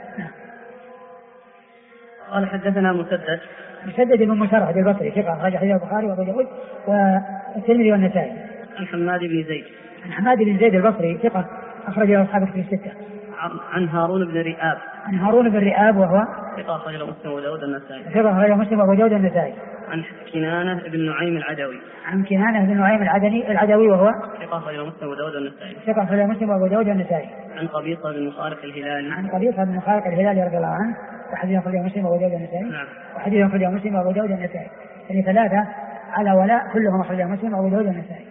قال حدثنا مسدد بن مسرهد البصري ثقة أخرج حديث البخاري وأبو داود والترمذي والنسائي. عن حماد بن زيد البصري ثقة أخرج له أصحاب الكتب 6. عن هارون بن رئاب وهو ثقة أخرج له مسلم وأبو داود النسائي. عن كنانة بن نعيم العدوي وهو ثقة أخرج له مسلم وأبو داود النسائي. عن قبيصة بن مخارق الهلالي رضي الله عنه، وحديث أخرجه مسلم وأبو داود النسائي. نعم. وحديث أخرجه مسلم وأبو داود النسائي، يعني 3 على ولاء كلهم أخرجه مسلم وأبو داود النسائي.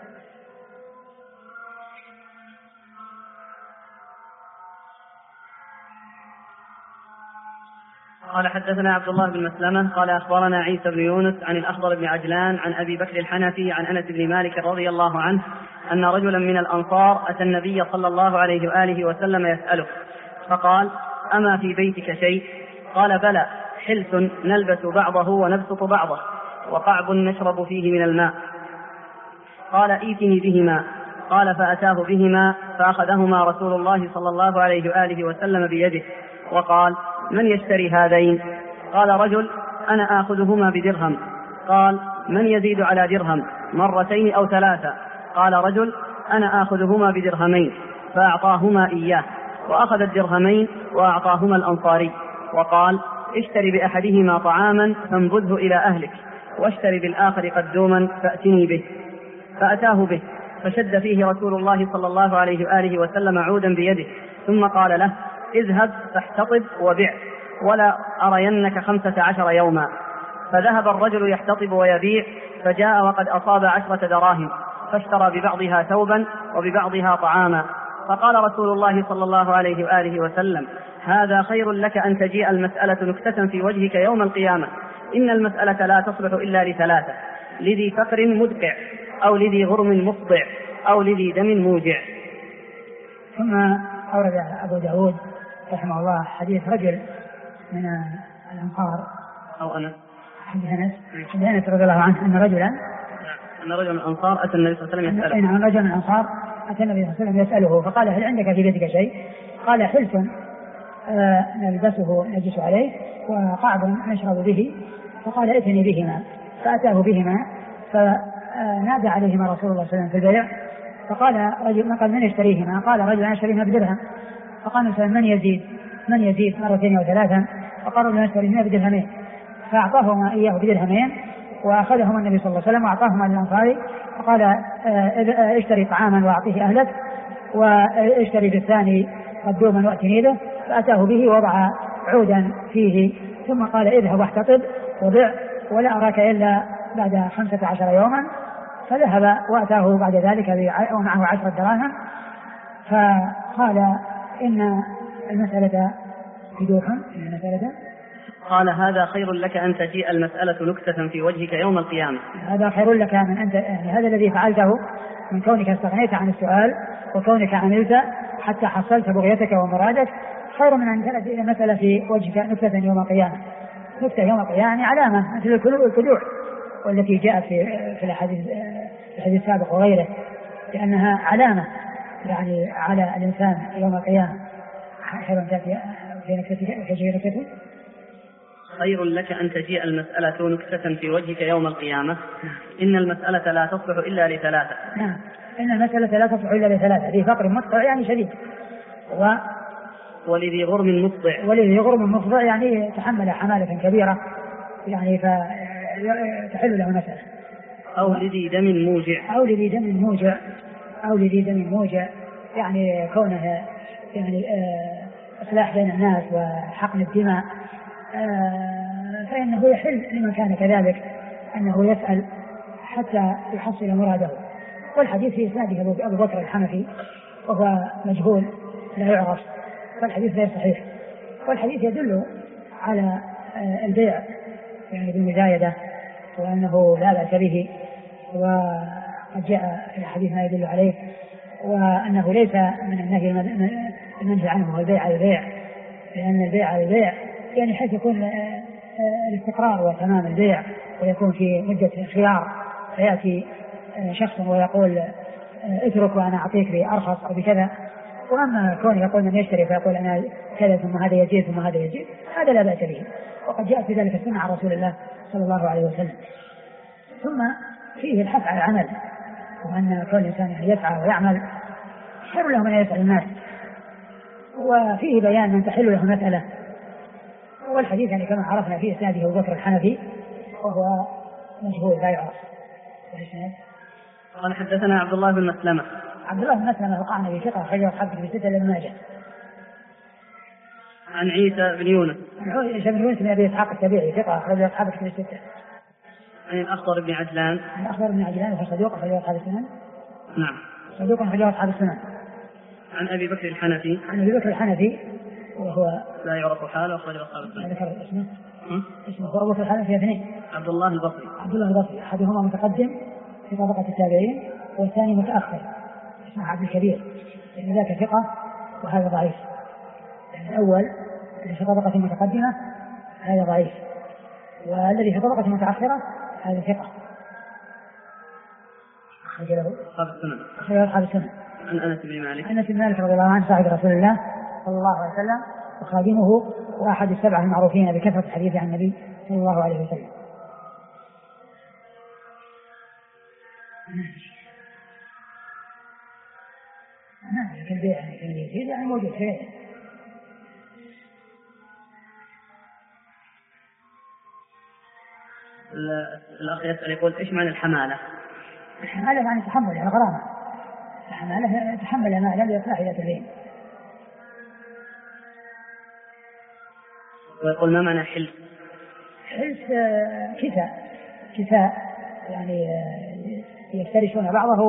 قال حدثنا عبد الله بن مسلمة قال أخبرنا عيسى بن يونس عن الأخضر بن عجلان عن أبي بكر الحنفي عن أنس بن مالك رضي الله عنه أن رجلا من الأنصار أتى النبي صلى الله عليه وآله وسلم يسأله، فقال: أما في بيتك شيء؟ قال: بلى، حلس نلبس بعضه ونبسط بعضه، وقعب نشرب فيه من الماء. قال: ائتني بهما. قال: فأتاه بهما فأخذهما رسول الله صلى الله عليه وآله وسلم بيده وقال: من يشتري هذين؟ قال رجل: أنا آخذهما بدرهم. قال: من يزيد على درهم 2 أو 3؟ قال رجل: أنا آخذهما بدرهمين. فأعطاهما إياه، وأخذ الدرهمين وأعطاهما الأنصاري، وقال: اشتري بأحدهما طعاما فانبذه إلى أهلك، واشتري بالآخر قدوما فأتني به. فأتاه به فشد فيه رسول الله صلى الله عليه وآله وسلم عودا بيده، ثم قال له: اذهب فاحتطب وبع، ولا أرينك 15 يوما. فذهب الرجل يحتطب ويبيع، فجاء وقد أصاب 10 دراهم، فاشترى ببعضها ثوبا وببعضها طعاما. فقال رسول الله صلى الله عليه وآله وسلم: هذا خير لك أن تجيء المسألة نكتة في وجهك يوم القيامة. إن المسألة لا تصلح إلا ل3: لذي فقر مدقع، أو لذي غرم مفضع، أو لذي دم موجع. ثم أورد أبو داود رحمه الله حديث رجل من الأنصار أو أنس، حديث أنس رضي الله عنه أن رجل من الأنصار أتى النبي صلى الله عليه وسلم يسأله. أن رجل من الأنصار أتى النبي صلى الله عليه وسلم يسأله، فقال: هل عندك في بيتك شيء؟ قال: حلف نلبسه نجلس عليه وقعد نشرب به، فقال ائتني بهما، فأتاه بهما فنادى عليهما رسول الله صلى الله عليه وسلم في البيع، فقال رجل قال من يشتريهما؟ قال رجل أنا أشتريهما بدرهم. فقال من يزيد مرتين أو ثلاثا؟ فقال رجل أشتريهما بدرهمين، فأعطاهما إياه بدرهمين وأخذهما النبي صلى الله عليه وسلم وأعطاهما للأنصاري، فقال اشتري طعاما وأعطيه أهلك، واشتري بالثاني قدوما وأتني به، فأتاه به ووضع عودا فيه، ثم قال اذهب واحتطب وبع ولا أراك إلا بعد 15 يوما. فذهب وأتاه بعد ذلك ومعه 10 دراهم، فقال إن المسألة بدوح قال هذا خير لك أن تجيء المسألة نكتة في وجهك يوم القيامة. هذا خير لك من أنت، يعني هذا الذي فعلته من كونك استغنيت عن السؤال وكونك عملت حتى حصلت بغيتك ومرادك، خير من أن تأتي إلى مسألة في وجهك نكتة يوم القيامة. نكتة يوم القيامة علامة مثل الكدوح والتي جاءت في الحديث السابق وغيره، لأنها علامة يعني على الإنسان يوم القيامة. خير تأتي في نكتة خير لك أن تجيء المسألة نكتة في وجهك يوم القيامة. إن المسألة لا تصلح إلا لثلاثة. نعم، إن المسألة لا تصلح إلا لثلاثة: ذي فقر مقطع يعني شديد، ولذي غرم مفضع. ولذي غرم مفضع يعني تحمل حمالة كبيرة يعني فتحل له مسألة. أو لذي دم موجع يعني كونه يعني إصلاح بين الناس وحقن الدماء، فإنه يحل لمن كان كذلك أنه يسأل حتى يحصل مراده. والحديث في إسناده أبو بكر الحنفي وهو مجهول لا يعرف، فالحديث غير صحيح. والحديث يدل على البيع يعني بالمزايدة وأنه لا بأس به، وقد جاء في الحديث ما يدل عليه، وأنه ليس من النهي المنهي عنه هو البيع على البيع، لأن البيع على البيع يعني حيث يكون الاستقرار وتمام البيع ويكون في مدة خيار، فيأتي شخص ويقول اترك وأنا أعطيك بأرخص أو بكذا. وأما كون يقول من يشتري فيقول أنا كذا ثم هذا يزيد ثم هذا يزيد، هذا لا بأس به، وقد جاء في ذلك السنة عن رسول الله صلى الله عليه وسلم. ثم فيه الحث على العمل، وأن كل إنسان يسعى ويعمل خير له من يسأل الناس، وفيه بيان من تحل له مسألة. والحديث يعني كما عرفنا في إسناده أبو بكر الحنفي وهو مجهول لا يعرف. قال حدثنا عبد الله بن مسلمة. عبد الله بن مسلمة القعنبي ثقة أخرجه أصحاب الكتب الستة إلا ابن ماجه. عن عيسى بن يونس. عيسى بن يونس بن أبي إسحاق السبيعي ثقة أخرجه أصحاب الكتب الستة. عن الأخضر بن عجلان. عن الأخضر بن عجلان وهو صدوق أخرجه أصحاب السنن. نعم. صدوق أخرجه أصحاب السنن. عن أبي بكر الحنفي. عن أبي بكر الحنفي وهو لا يعرف حاله أخرجه أصحاب السنن. ذكر اسمه أبو بكر الحنفي اثنين. عبد الله البصري. عبد الله البصري أحدهما متقدم في طبقة التابعين والثاني متأخر اسمه عبد الكبير، يعني ذاك ثقة وهذا ضعيف. يعني الأول الذي في طبقة متقدمة هذا ضعيف، والذي في طبقة متأخرة هذا ثقة. أخرج له أصحاب السنن. عن أنس بن مالك. أنس بن مالك رضي الله عنه صاحب رسول الله صلى الله عليه وسلم وخادمه وأحد السبعة المعروفين بكثرة الحديث عن النبي صلى الله عليه وسلم. البيع يعني موجود في الأخ يسأل يقول إيش معنى الحمالة؟ الحمالة يعني تحمل الغرامة، الحمالة تحمل مالا لإصلاح ذات الدين. ويقول ما معنى حلف؟ حلف كساء يعني يفترشون بعضه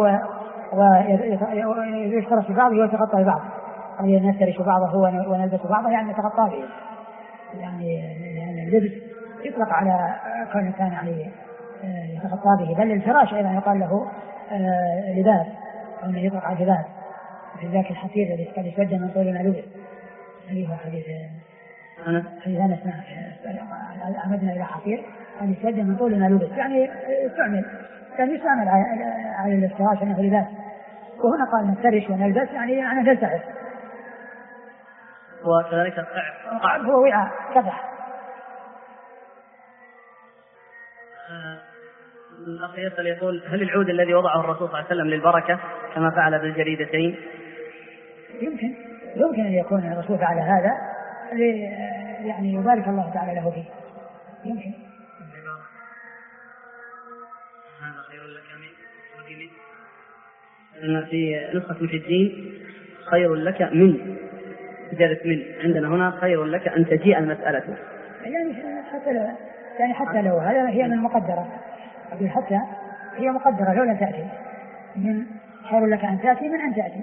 ويفترش في بعضه ويتغطى ببعض، أو يفترش بعضه ونلبس بعضه يعني يتغطى به، يعني اللبس يطلق على كون الإنسان يعني يتغطى به، بل الفراش أيضا يقال له لباس أو يطلق على لباس، في ذاك الحصير الذي كان يسجل من طول ما لبس. أيها حديث أنس عمدنا إلى حصير أن يسجل من طول ما لبس، يعني يستعمل على الافتراش أنه لباس. وهنا قال نفترش ونلبس يعني نلتحف. وكذلك القعب هو وعاء قدح. الأخ يسأل يقول: هل العود الذي وضعه الرسول صلى الله عليه وسلم للبركة كما فعل بالجريدتين؟ يمكن أن يكون الرسول فعل هذا يعني يبارك الله تعالى له فيه. يمكن. هذا خير لك من في نسخة محي الدين خير لك من زيادة من، عندنا هنا خير لك أن تجيء المسألة. يعني حتى لو هذا هي من المقدرة، حتى هي مقدرة لو لم تأتي، من خير لك أن تأتي من أن تأتي.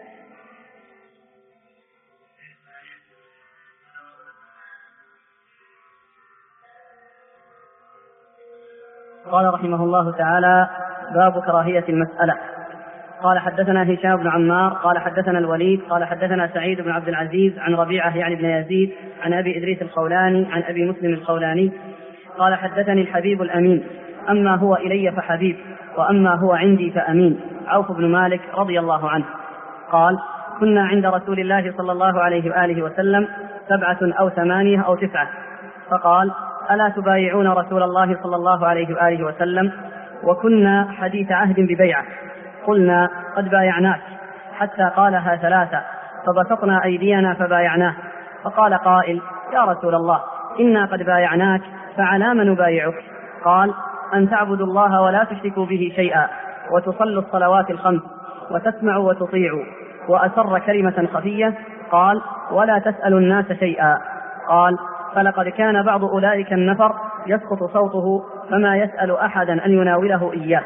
قال رحمه الله تعالى: باب كراهية المسألة. قال: حدثنا هشام بن عمار قال حدثنا الوليد قال حدثنا سعيد بن عبد العزيز عن ربيعة يعني بن يزيد عن أبي إدريس الخولاني عن أبي مسلم الخولاني قال: حدثني الحبيب الأمين، أما هو إلي فحبيب، وأما هو عندي فأمين، عوف بن مالك رضي الله عنه قال: كنا عند رسول الله صلى الله عليه وآله وسلم 7 أو 8 أو 9، فقال: ألا تبايعون رسول الله صلى الله عليه وآله وسلم؟ وكنا حديث عهد ببيعة. قلنا: قد بايعناك، حتى قالها 3 فبسطنا أيدينا فبايعناه. فقال قائل: يا رسول الله، إنا قد بايعناك، فعلى ما نبايعك؟ قال: أن تعبدوا الله ولا تشركوا به شيئا، وتصلوا الصلوات الخمس، وتسمعوا وتطيعوا. وأسر كلمة خفية قال: ولا تسألوا الناس شيئا. قال: فلقد كان بعض أولئك النفر يسقط صوته فما يسأل أحدا أن يناوله إياه.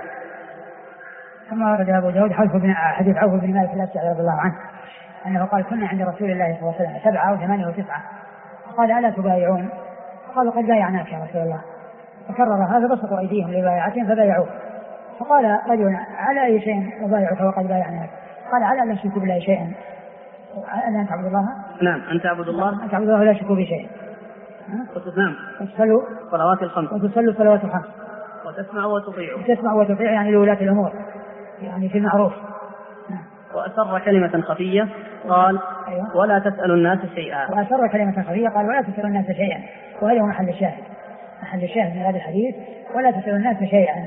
ثم ورد أبو داود حديث عوف بن مالك الأشجعي رضي الله عنه أنه قال: كنا عند رسول الله صلى الله عليه وسلم 7 أو 8 أو 9، فقال: ألا تبايعون؟ قالوا: قد بايعناك يا رسول الله. فكرر هذا، بسطوا أيديهم لبايعتهم فبايعوه. فقال رجل: على أي شيء نبايعك وقد بايعناك؟ قال: على أن لا تشركوا بالله شيئا. أن تعبدوا الله. نعم، أن تعبدوا الله ولا تشركوا به شيئا. نعم. وتصلوا صلوات الخمس. وتصلوا صلوات الخمس. وتسمعوا وتطيعوا يعني لولاة الأمور، يعني في المعروف. وأسر كلمة خفية قال: أيوة. ولا تسألوا الناس شيئا. وأسر كلمة خفية قال: ولا تسألوا الناس شيئا. وهذا هو محل الشاهد من هذا الحديث: ولا تسألوا الناس شيئا.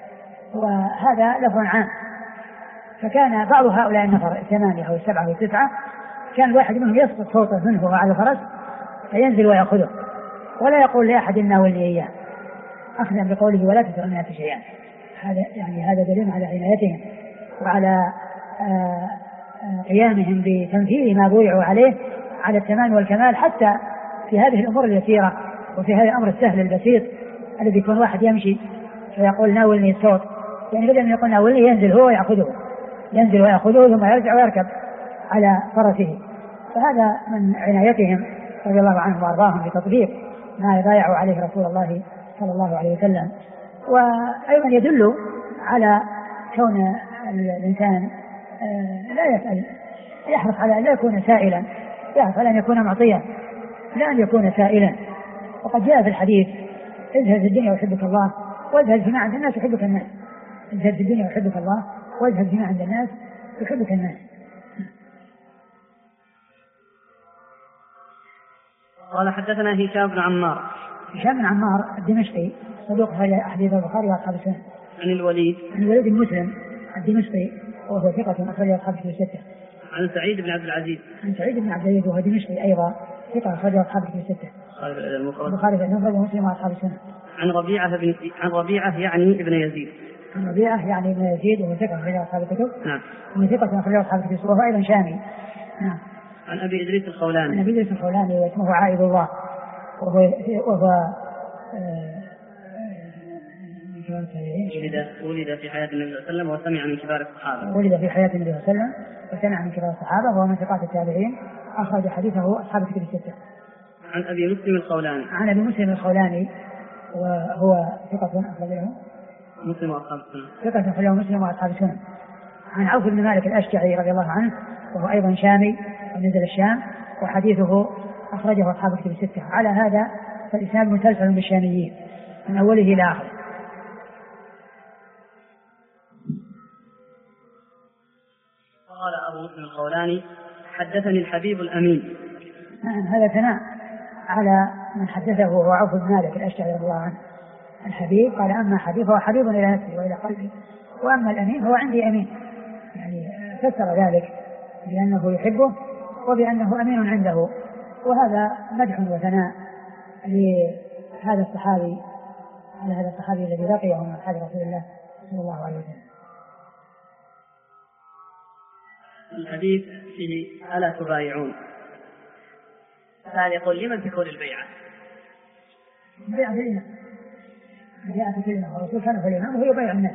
وهذا لفظ عام. فكان بعض هؤلاء النفر 8 أو 7 أو 9 كان الواحد منهم يسقط صوته منه وهو على الفرس فينزل ويأخذه، ولا يقول لأحد ناولني إياه، أخذا بقوله ولا تسألوا الناس شيئا. هذا دليل على عنايتهم وعلى قيامهم بتنفيذ ما بويعوا عليه على التمام والكمال، حتى في هذه الأمور اليسيرة وفي هذا الأمر السهل البسيط الذي يكون واحد يمشي فيقول ناولني الصوت، يعني بدل من يقول ناولني ينزل هو ينزل ويأخذه ثم يرجع ويركب على فرسه. فهذا من عنايتهم رضي الله عنهم وأرضاهم بتطبيق ما يبايعوا عليه رسول الله صلى الله عليه وسلم. وأيضا يدل على كون الإنسان لا يسأل، يحرص على أن لا يكون سائلا، يحرص على أن يكون معطيا لا أن يكون سائلا. وقد جاء في الحديث: اذهب في الدنيا ويحبك الله، واذهب فيما عند الناس يحبك الناس. اذهب في الدنيا ويحبك الله، واذهب فيما عند الناس يحبك الناس. قال: حدثنا هشام بن عمار الدمشقي صدوق حديث البخاري وأصحاب السنن. عن الوليد بن مسلم الدمشقي وهو ثقة أخرج أصحاب الكتب الستة. عن سعيد بن عبد العزيز وهو دمشقي أيضا ثقة أخرج أصحاب الكتب الستة. البخاري في المفرد ومسلم وأصحاب السنن. عن ربيعة يعني ابن يزيد. وهو ثقة أخرج أصحاب الكتب. نعم. وهو ثقة أخرج أصحاب الكتب وهو أيضا شامي. نعم. عن أبي إدريس الخولاني. واسمه عائد الله وهو ولد في حياة النبي صلى الله عليه وسلم وسمع من كبار الصحابة. وهو من ثقات التابعين، أخرج حديثه أصحاب الكتب الستة. عن أبي مسلم الخولاني وهو ثقة أخرجه مسلم وأصحاب السنن. عن عوف بن مالك الأشجعي رضي الله عنه وهو أيضا شامي ونزل الشام، وحديثه أخرجه أصحاب الكتب الستة. على هذا فالإسناد مسلسل بالشاميين من أوله إلى آخره. قال أبو مسلم الخولاني: حدثني الحبيب الأمين، هذا ثناء على من حدثه هو عوف بن مالك الأشعري رضي الله عنه. الحبيب قال أما حبيب فهو حبيب إلى نفسي وإلى قلبي، وأما الأمين هو عندي أمين، يعني فسر ذلك بأنه يحبه وبأنه أمين عنده. وهذا مدح وثناء لهذا الصحابي على هذا الصحابي الذي لقيه من أصحاب رسول الله صلى الله عليه وسلم. الحديث فيه ألا تبايعون، فهل يقول لمن تكون البيعة؟ البيعة في الإمام، البيعة في الإمام، والرسول كان في الإمام وهو يبايع الناس.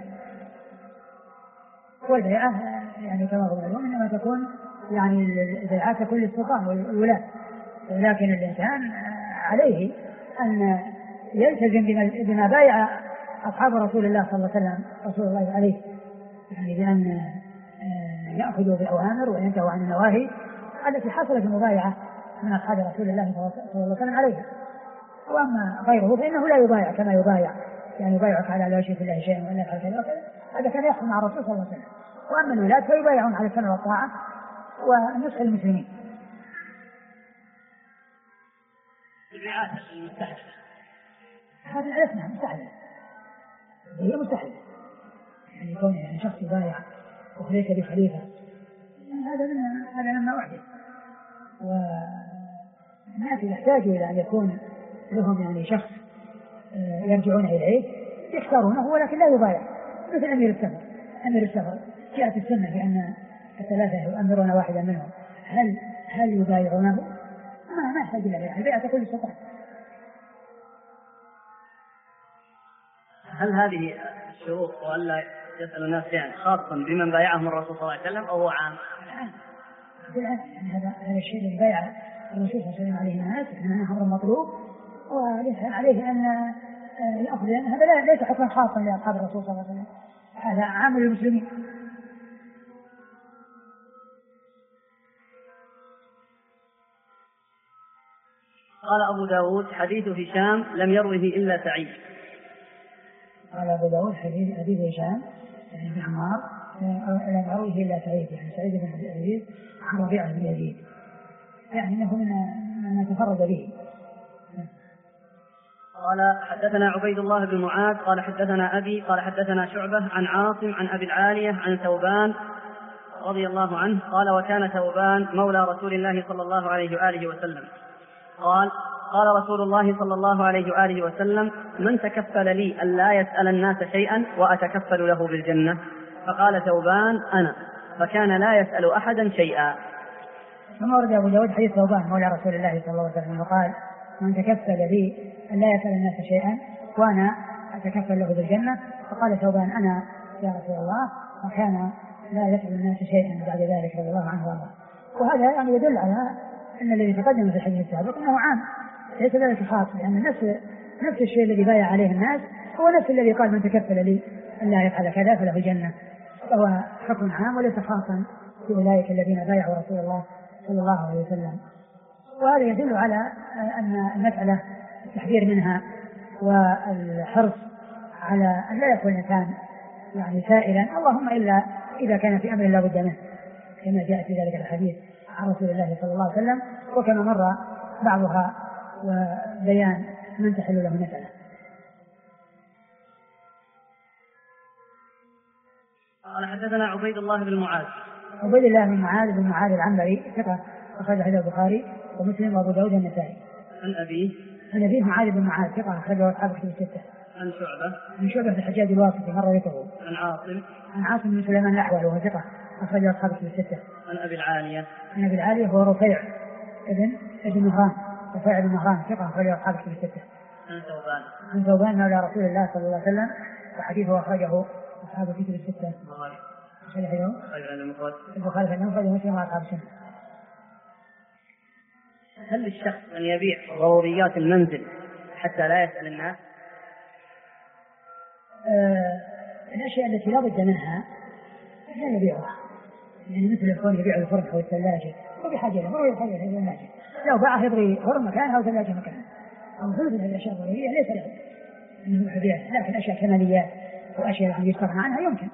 والبيعة يعني كما هو معلوم إنما تكون يعني البيعة تكون للسلطان والولاة، ولكن الإنسان عليه أن يلتزم بما بايع أصحاب رسول الله صلى الله عليه وسلم رسول الله عليه، يعني بأن يأخذوا بالأوامر وينتهوا عن النواهي التي حصلت المبايعة من أصحاب رسول الله صلى الله عليه وسلم عليها. وأما غيره فإنه لا يبايع كما يبايع، يعني يبايعك على لا يشرك بالله شيئا ولا يفعل كذا وكذا، هذا كان يحصل مع الرسول صلى الله عليه وسلم. وأما الولاة فيبايعون على السمع والطاعة ونصح المسلمين. الرعاية المستحدثة هذا عرفنا مستحيل، هي مستحيل، يعني يكون يعني شخص يبايع وخليك بخليفة، يعني هذا مما أحدث. والناس يحتاجوا إلى أن يكون لهم يعني شخص يرجعون إليه يختارونه، ولكن لا يبايع، مثل أمير السفر. أمير السفر جاءت السنة بأن الثلاثة يؤمرون واحدا منهم، هل يبايعونه؟ ما يحتاج إلى بيع، البيعة تكون للسلطان. هل هذه الشروط وألا يسأل الناس يعني خاصة بمن بايعهم الرسول صلى الله عليه وسلم أو هو عام؟ بالعكس، يعني هذا الشيء الذي بايع الرسول صلى الله عليه وسلم عليه الناس إنه أمر مطلوب، وليس عليه أن يأخذ، هذا ليس حكما خاصا لأصحاب الرسول صلى الله عليه وسلم، هذا عام للمسلمين. قال أبو داود حديث هشام لم يروه إلا سعيد. قال أبو داود حديث هشام بن عمار لم يروه إلا سعيد، يعني سعيد بن عبد العزيز عن ربيعة بن يزيد، يعني أنه من تفرد به. قال حدثنا عبيد الله بن معاذ قال حدثنا أبي قال حدثنا شعبة عن عاصم عن أبي العالية عن ثوبان رضي الله عنه قال وكان ثوبان مولى رسول الله صلى الله عليه وآله وسلم قال رسول الله صلى الله عليه وآله وسلم من تكفل لي أن لا يسأل الناس شيئا وأتكفل له بالجنة؟ فقال ثوبان أنا، فكان لا يسأل أحدا شيئا. ثم ورد أبو داود حديث ثوبان مولى رسول الله صلى الله عليه وسلم وقال من تكفل لي أن لا يسأل الناس شيئا وأنا أتكفل له بالجنة. فقال ثوبان أنا يا رسول الله، وكان لا يسأل الناس شيئا بعد ذلك رضي الله عنه وارضاه. وهذا يعني يدل على أن الذي تقدم في الحديث السابق أنه عام، ليس ذلك خاص، لأن نفس الشيء الذي بايع عليه الناس هو نفس الذي قال من تكفل لي أن لا يفعل كذا فله الجنة، فهو حكم عام وليس خاصا بأولئك الذين بايعوا رسول الله صلى الله عليه وسلم. وهذا يدل على أن المسألة التحذير منها والحرص على أن لا يكون الإنسان يعني سائلا، اللهم إلا إذا كان في أمر لا بد منه، كما جاء في ذلك الحديث عن رسول الله صلى الله عليه وسلم، وكما مر بعضها وبيان من تحل له مسألة. قال حدثنا عبيد الله بن معاذ. عبيد الله بن معاذ العنبري ثقة أخرج حديث البخاري ومسلم وأبو داود والنسائي. عن أبيه معاذ بن معاذ ثقة أخرجه أصحاب الكتب الستة. عن شعبة بن الحجاج الواسطي مر ذكره. عن عاصم بن سليمان الأحول وهو ثقة أخرجه أصحاب الكتب الستة. عن أبي العالية هو رفيع ابن مهران، رفيع بن مهران ثقة أخرجه أصحاب الكتب الستة. عن ثوبان مولى رسول الله صلى الله عليه وسلم وحديثه أخرجه أصحاب الكتب الستة. البخاري في المفرد ومسلم وأصحاب السنة. هل للشخص أن يبيع ضروريات المنزل حتى لا يسأل الناس؟ الأشياء التي لا بد منها لا يبيعها، يعني مثل يكون يبيع الفرن أو الثلاجة وبحاجة له إلى الناس، لو باعه يبغي فرن مكانها أو ثلاجة مكانها أو مثل هذه الأشياء الضرورية ليس له أنه يبيعها، لكن أشياء كماليات وأشياء التي يستغنى عنها يمكن.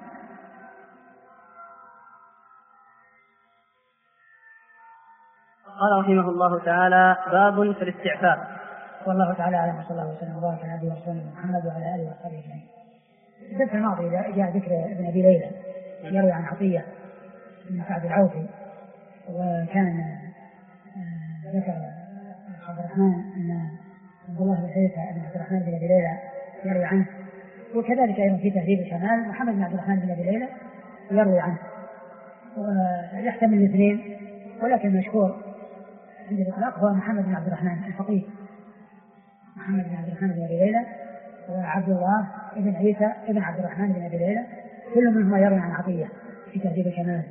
قال رحمه الله تعالى: باب في الاستعفاف. والله تعالى أعلم، وصلى الله وسلم وبارك على نبينا ورسوله محمد وعلى آله وصحبه أجمعين. في الدرس الماضي جاء ذكر ابن أبي ليلى يروي عن عطية بن سعد العوفي، وكان ذكر عبد الرحمن أن عبد الله بن عيسى بن عبد الرحمن بن أبي ليلى يروي عنه، وكذلك أيضا في تهذيب الكمال محمد بن عبد الرحمن بن أبي ليلى يروي عنه، ويحتمل الاثنين، ولكن المشهور عند الإطلاق هو محمد بن عبد الرحمن الفقيه، محمد بن عبد الرحمن بن أبي ليلى وعبد الله بن عيسى بن عبد الرحمن بن أبي ليلى، كل منهما يروي عن عطية في تهذيب الكمال،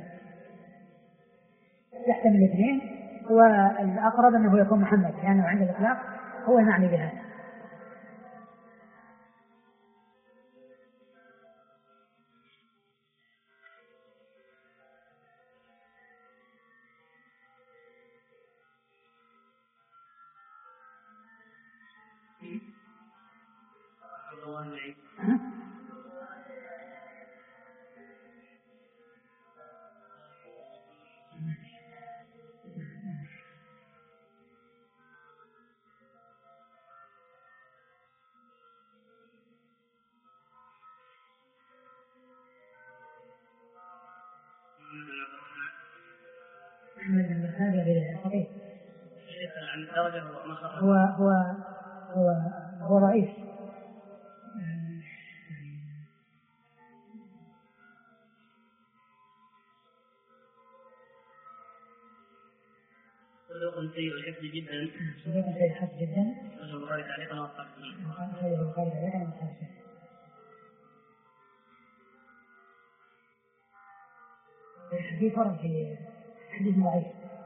يحتمل الاثنين، والأقرب أنه يكون محمد لأنه عند الإطلاق هو المعني بهذا. هو رئيس صدوق سيء الحفظ جدا، صدوق سيء الحفظ جدا، البخاري تعليقا والصحيح. في فرق في حديث ضعيف.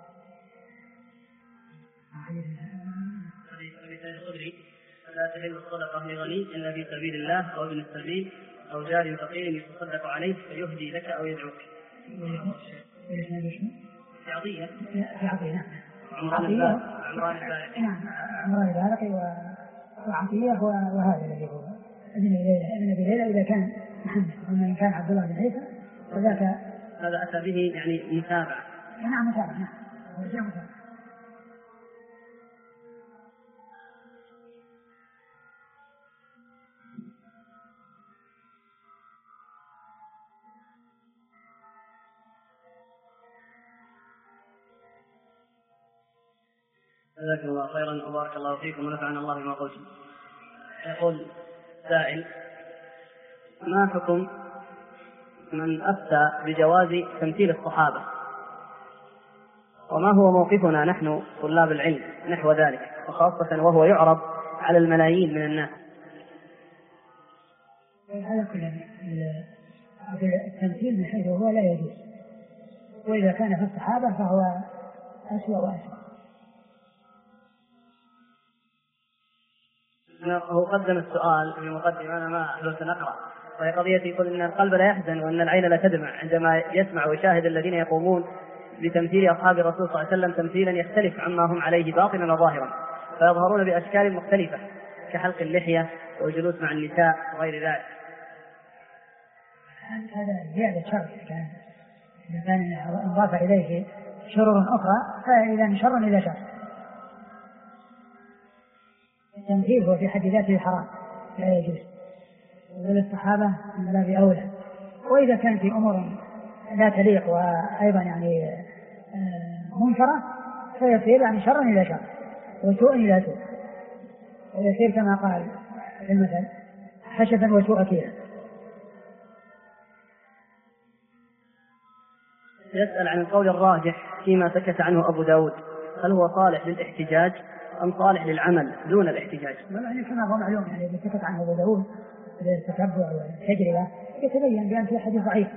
الخدري: لا تحل الصدقة لغني إلا في سبيل الله أو ابن السبيل أو جار فقير يتصدق عليه فيهدي لك أو يدعوك. في عطية عمران البارقي وعطية وهذا الذي هو ابن أبي ليلى إذا كان محمد، ومن كان عبد الله بن عيسى وذاك هذا أتى به يعني متابعة. نعم متابعة، نعم متابعة. جزاكم الله خيرا وبارك الله فيكم ونفعنا الله بما قلتم. يقول سائل: ما حكم من أفتى بجواز تمثيل الصحابة، وما هو موقفنا نحن طلاب العلم نحو ذلك، وخاصة وهو يعرض على الملايين من الناس؟ هذا كله التمثيل من حيث هو لا يجوز، وإذا كان في الصحابة فهو أسوأ وأسوأ. هو قدم السؤال في مقدمة أنا ما أحببت نقرأ، وهي قضية يقول إن القلب لا يحزن وأن العين لا تدمع عندما يسمع ويشاهد الذين يقومون بتمثيل أصحاب الرسول صلى الله عليه وسلم تمثيلا يختلف عما هم عليه باطنا وظاهرا، فيظهرون بأشكال مختلفة كحلق اللحية والجلوس مع النساء وغير ذلك. هذا زيادة شر، إذا كان انضاف إليه شرور أخرى فإذا من شر إلى شر. التمثيل هو في حد ذاته حرام لا يجوز، وللصحابة من باب أولى، وإذا كان في أمور لا تليق وأيضا يعني منكرة فيصير يعني شر إلى شر وسوء إلى سوء، ويصير كما قال في المثل حشفا وسوء كيلا. يسأل عن القول الراجح فيما سكت عنه أبو داود، هل هو صالح للاحتجاج أم صالح للعمل دون الاحتجاج؟ يعني كما هو معلوم يعني إذا سكت عنه أبو داود التتبع والتجربة يتبين بأن في حديث ضعيف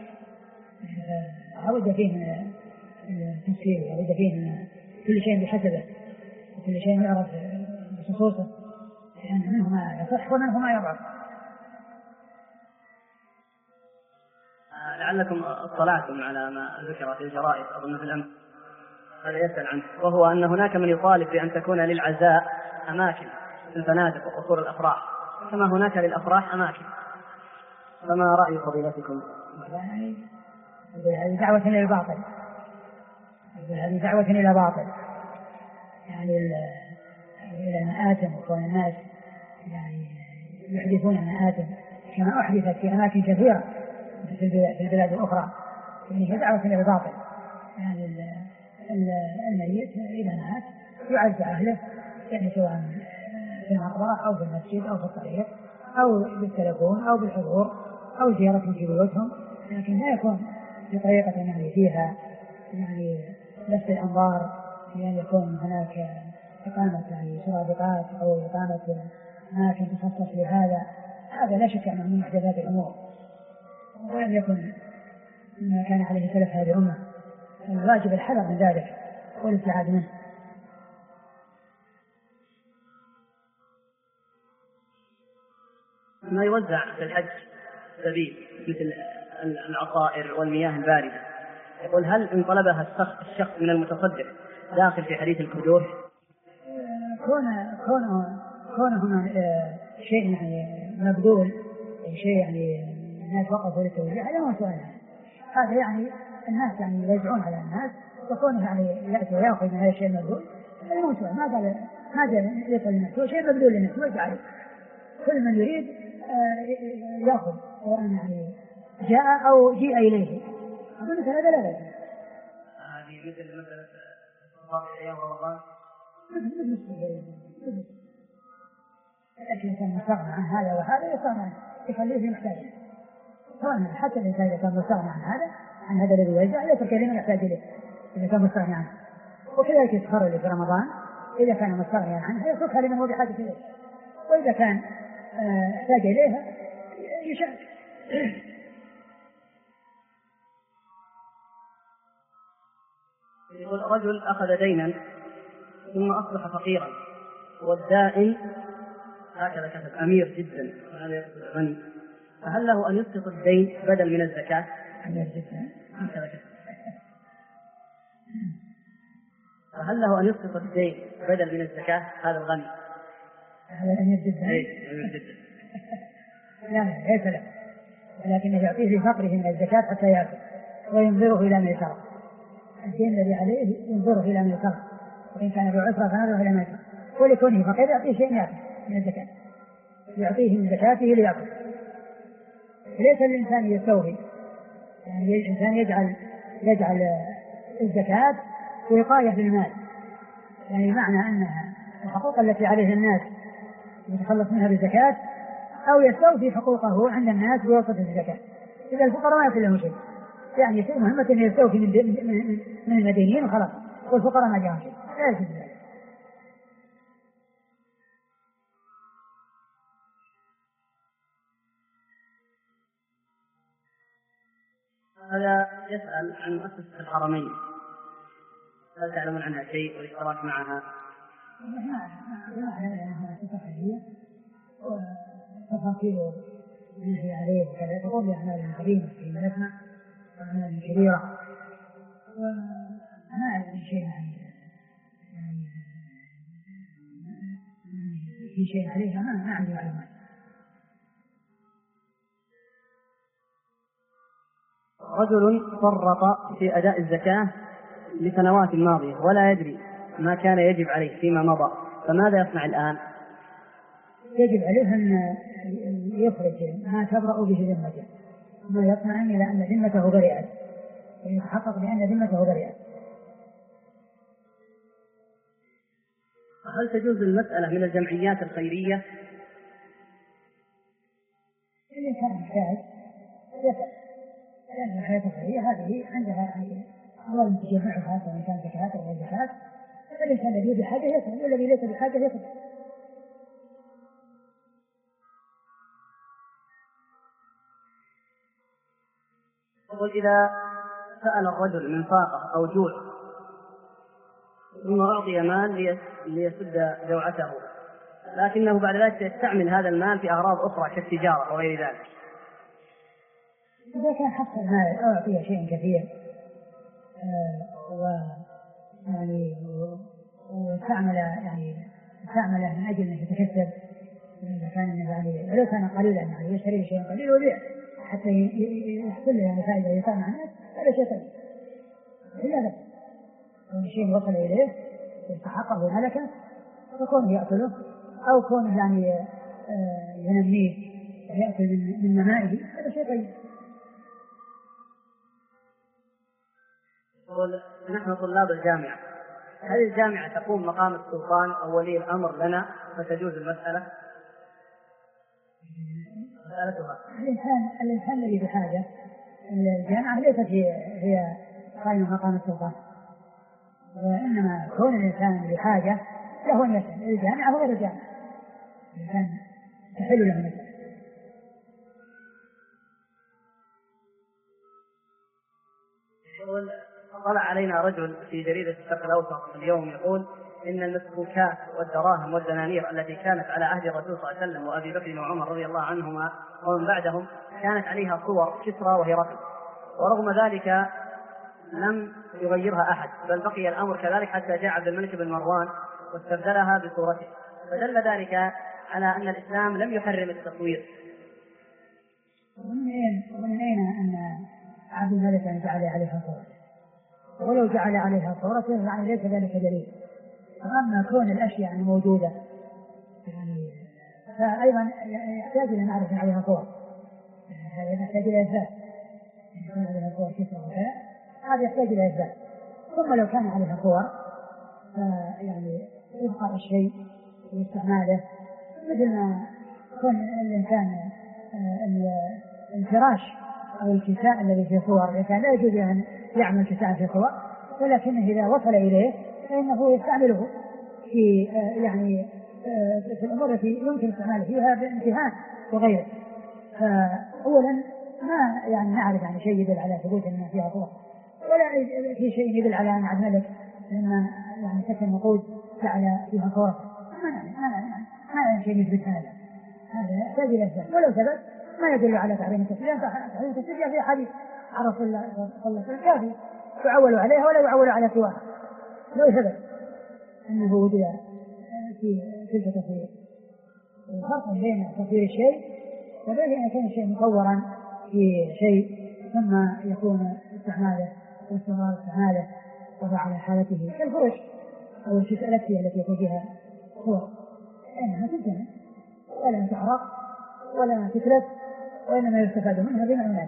أود فيه من التفسير، أود فيه من كل شيء بحسبه وكل شيء يعرف بخصوصه، لأن منه ما يصح ومنه ما يضعف. لعلكم اطلعتم على ما ذكر في الجرائد أظن في الأمس، هذا يسأل عنه، وهو أن هناك من يطالب بأن تكون للعزاء أماكن في الفنادق وقصور الأفراح كما هناك للأفراح أماكن، فما رأي فضيلتكم؟ هذه دعوة للباطل، هذه دعوة إلى باطل، يعني إلى مآتم، وكون الناس يعني يحدثون مآتم كما أحدثت في أماكن كثيرة في البلاد الأخرى، يعني هي دعوة إلى الباطل. يعني الميت إذا مات يعز أهله، يعني سواء في المقبرة أو في المسجد أو في الطريق أو بالتلفون أو بالحضور أو زيارتهم في بيوتهم، لكن لا يكون بطريقة يعني فيها يعني لفت الأنظار، يعني يكون هناك إقامة يعني سرادقات أو إقامة أماكن تخصص لهذا. هذا لا شك أنه من محدثات الأمور، ولم يكن ما كان عليه سلف هذه الأمة. الواجب الحذر من ذلك والابتعاد منه. ما يوزع في الحج سبيل مثل العصائر والمياه الباردة، يقول هل إن طلبها الشخص من المتصدق داخل في حديث الكدور؟ كونه شيء يعني مبذول، شيء يعني الناس وقفوا للتوزيع، هذا ما سؤال. هذا يعني الناس يعني يوزعون على الناس، وكونه يعني يأتي ويأخذ من هذا الشيء المبذول، هذا ما سؤال. ماذا يصل للناس؟ هو شيء مبذول للناس يوزع عليه، كل من يريد يأخذ، سواء يعني جاء أو جيء إليه. أقول مثل هذا لا بأس. هذه مثل أيام رمضان، لكن كان مستغنى عن هذا وهذا يستغنى يخليه في محتاجه. حتى الإنسان إذا كان مستغنى عن هذا الذي يوزع يترك لمن يحتاج إليه إذا كان مستغنى عنه. وكذلك يتخرج في رمضان إذا كان مستغنيا عنه يتركها لمن هو بحاجة إليه، وإذا كان احتاج إليها يشارك. يقول رجل أخذ دينا ثم أصبح فقيرا، والدائن هكذا كتب أمير جدا، وهذا يقول غني، فهل له أن يسقط الدين بدل من الزكاة؟ أمير جدا هكذا كتب. فهل له أن يسقط الدين بدل من الزكاة هذا الغني؟ هذا أمير جدا. أمير جدا. لا ليس له، ولكنه يعطيه في فقره من الزكاة حتى يأكل وينظره إلى ميسره. الدين الذي عليه ينظره إلى ميسره، وإن كان له عسرة فنظره إلى ميسره، ولكونه فقير يعطيه شيء يأكل من الزكاة، يعطيه من زكاته ليأكل. ليس الإنسان يستوفي، يعني الإنسان يجعل الزكاة وقاية للمال، يعني بمعنى أنها الحقوق التي عليه الناس يتخلص منها بالزكاة، أو يستوفي حقوقه عند الناس بواسطة الزكاة. إذا الفقراء ما يكون لهم شيء، يعني يصير مهمة أن يستوفي من المدينين وخلاص، والفقراء ما جاءهم شيء، لا يجوز ذلك. هذا يسأل عن مؤسسة الحرمين، هل تعلمون عنها شيء والاشتراك معها؟ ما أعلم مؤسسة خيرية وتفاصيل منهي عليه وكذا، تقوم بأعمال قديمة في بلدنا، أعمال كبيرة، وما أعلم شيء يعني في شيء عليها، ما عندي معلومات. رجل فرط في أداء الزكاة لسنوات ماضية ولا يدري ما كان يجب عليه فيما مضى، فماذا يصنع الآن؟ يجب عليه أن يخرج ما تبرأ به ذمته، ما يصنع إلى أن ذمته برئت، ويتحقق بأن ذمته برئت. هل تجوز المسألة من الجمعيات الخيرية؟ إذا كان محتاج يفعل، لأن الحياة الخيرية هذه عندها أولا تجمعها سواء كان زكاة أو غير زكاة، فالإنسان الذي بحاجة يفعل، والذي ليس بحاجة يفعل. وإذا سأل الرجل من فاقة أو جوع ثم أعطي مال ليسد جوعته، لكنه بعد ذلك يستعمل هذا المال في أغراض أخرى كالتجارة وغير ذلك، إذا كان حصل المال أو أعطيه شيء كثير واستعمله من أجل أن يتكسب، إذا كان يعني ولو كان قليلا يعني يشتري شيء قليل ويبيع حتى يحصل له يعني فائدة يسمع الناس، هذا شيء طيب. من شيء وصل إليه يستحقه هلكة فكونه يأكله أو كونه يعني ينميه يأكل من نمائه هذا شيء طيب. نحن طلاب الجامعة، هل الجامعة تقوم مقام السلطان أو ولي الأمر لنا فتجوز المسألة؟ الإنسان الذي بحاجة الجامعة ليست هي قائمة مقام السلطان، وإنما كون الإنسان بحاجة له أن يسأل الجامعة وغير الجامعة، الإنسان تحل له المسألة. طلع علينا رجل في جريدة الشرق الأوسط اليوم يقول إن المسبوكات والدراهم والدنانير التي كانت على عهد الرسول صلى الله عليه وسلم وأبي بكر وعمر رضي الله عنهما ومن بعدهم كانت عليها صور كسرى وهرقل، ورغم ذلك لم يغيرها أحد، بل بقي الأمر كذلك حتى جاء عبد الملك بن مروان واستبدلها بصورته، فدل ذلك على أن الإسلام لم يحرم التصوير. ومن أين أن عبد الملك جعل عليها صورته؟ ولو جعل عليها صورته يعني ليس ذلك دليل. أما كون الأشياء موجودة يعني فأيضا يحتاج إلى معرفة عليها صور، هذا يحتاج إلى إثبات، يكون عليها صور كثيرة هذا يحتاج إلى إثبات. ثم لو كان عليها صور يعني يبقى الشيء واستعماله، مثل ما كون الإنسان الفراش أو الكساء الذي فيه صور، الإنسان لا يجوز أن يعمل كساء في صور، ولكنه إذا وصل إليه فإنه يستعمله في يعني في الأمور التي يمكن استعماله فيها بامتهان وغيره. فأولا ما يعني نعرف عن شيء يدل على ثبوت أن فيها صور، ولا في شيء يدل على أن عبد الملك لما يعني سكن نقود جعل فيها صور، ما نعرف شيء يثبت هذا يحتاج إلى إثبات. ولو ثبت ما يدل على تحريم التسجيل، تحريم التسجيل في حديث عن رسول الله صلى الله عليه وسلم كافي يعول عليها ولا يعول على سواها. لو ثبت أنه وجد في تلك في فرق بين تصوير الشيء وبين أن كان الشيء مصورا في شيء ثم يكون استعماله واستمرار استعماله وضع على حالته كالفرش أو الألكسية التي يكون فيها صور، إنها تنتهي ولا تحرق ولا تتلف، وإنما يستفاد منها بمعنى.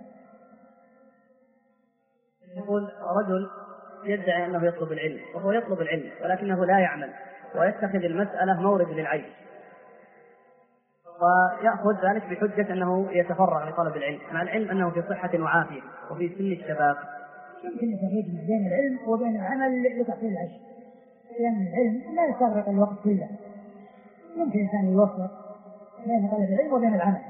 يقول رجل يدعي أنه يطلب العلم، وهو يطلب العلم ولكنه لا يعمل ويتخذ المسألة مورد للعيش، ويأخذ ذلك بحجة أنه يتفرغ لطلب العلم، مع العلم أنه في صحة وعافية وفي سن الشباب. يمكن يتفرق بين العلم وبين العمل لتحصيل العيش، لأن العلم لا يستغرق الوقت كله، يمكن الإنسان يوفق بين طلب العلم وبين العمل.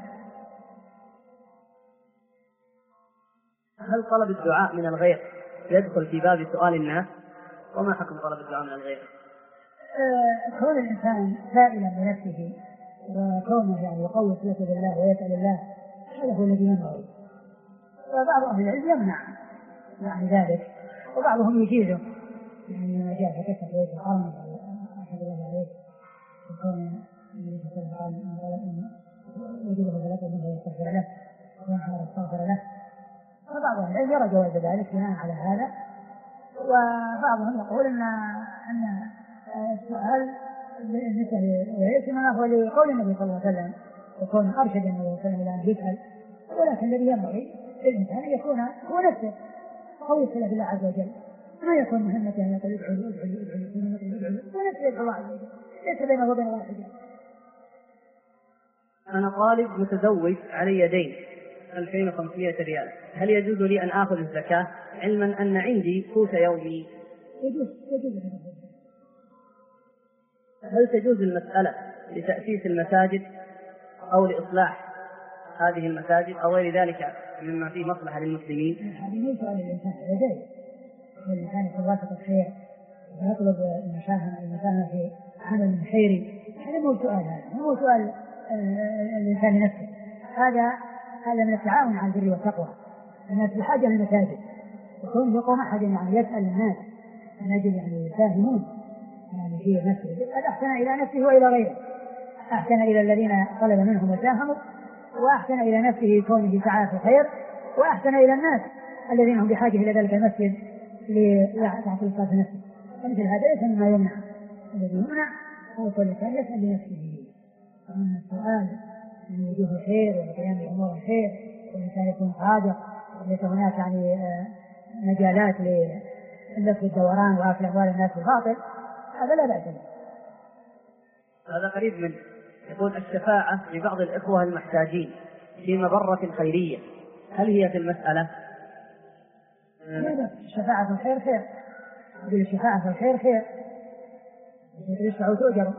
هل طلب الدعاء من الغير يدخل في باب سؤال الناس؟ وما حكم طلب الدعاء من الغير؟ كون الإنسان سائلا بنفسه وكونه يعني يقوي صلته بالله ويسأل الله هذا هو الذي ينبغي، وبعض أهل العلم يمنع يعني ذلك وبعضهم يجيزه، يعني ما جاء في قصة بيت القرن أحد الله عليه يكون يجيبه ثلاثة منه يستغفر له وينحر يستغفر له، وبعض أهل العلم يرى جواز ذلك بناء على هذا، وبعضهم يقول أن السؤال بالنسبة للغير إنما هو لقول النبي صلى الله عليه وسلم وكون أرشد النبي صلى الله عليه وسلم إلى أن يسأل، ولكن الذي ينبغي للإنسان أن يكون هو نفسه قوي الصلة بالله عز وجل، ما يكون مهمته أن يقول ادعوا ونفسه يدعو الله عز وجل، ليس بينه وبين الله حجاب. أنا طالب متزوج علي دين 2500 ريال، هل يجوز لي أن آخذ الزكاة علما أن عندي قوت يومي؟ يجوز. هل تجوز المسألة لتأسيس المساجد أو لإصلاح هذه المساجد أو غير ذلك مما فيه مصلحة للمسلمين؟ هذه ليس على الإنسان، هذا جيد. الإنسان يتوافق الخير ويطلب المساهمة في عمل خيري، هذا مو سؤال، هذا مو سؤال الإنسان نفسه، هذا من التعاون على البر والتقوى. الناس بحاجة للمساجد، وكون يقوم أحد يعني يسأل الناس من أجل يعني يساهمون يعني في نفسه، قد أحسن إلى نفسه وإلى غيره، أحسن إلى الذين طلب منهم وساهموا، وأحسن إلى نفسه كونه سعى في خير، وأحسن إلى الناس الذين هم بحاجة إلى ذلك المسجد لتعطيقات نفسه. مثل هذا ليس مما يمنع، الذي يمنع هو كل إنسان يسأل لنفسه. أما السؤال من وجوه الخير والقيام بأمور الخير والإنسان يكون صادق وليس هناك يعني مجالات للف الدوران وأكل أموال الناس بالباطل، هذا لا بأس به. هذا قريب من يقول الشفاعة لبعض الإخوة المحتاجين في مبرة خيرية، هل هي في المسألة؟ الشفاعة في الخير خير، الشفاعة في الخير خير، يشفع وتؤجر.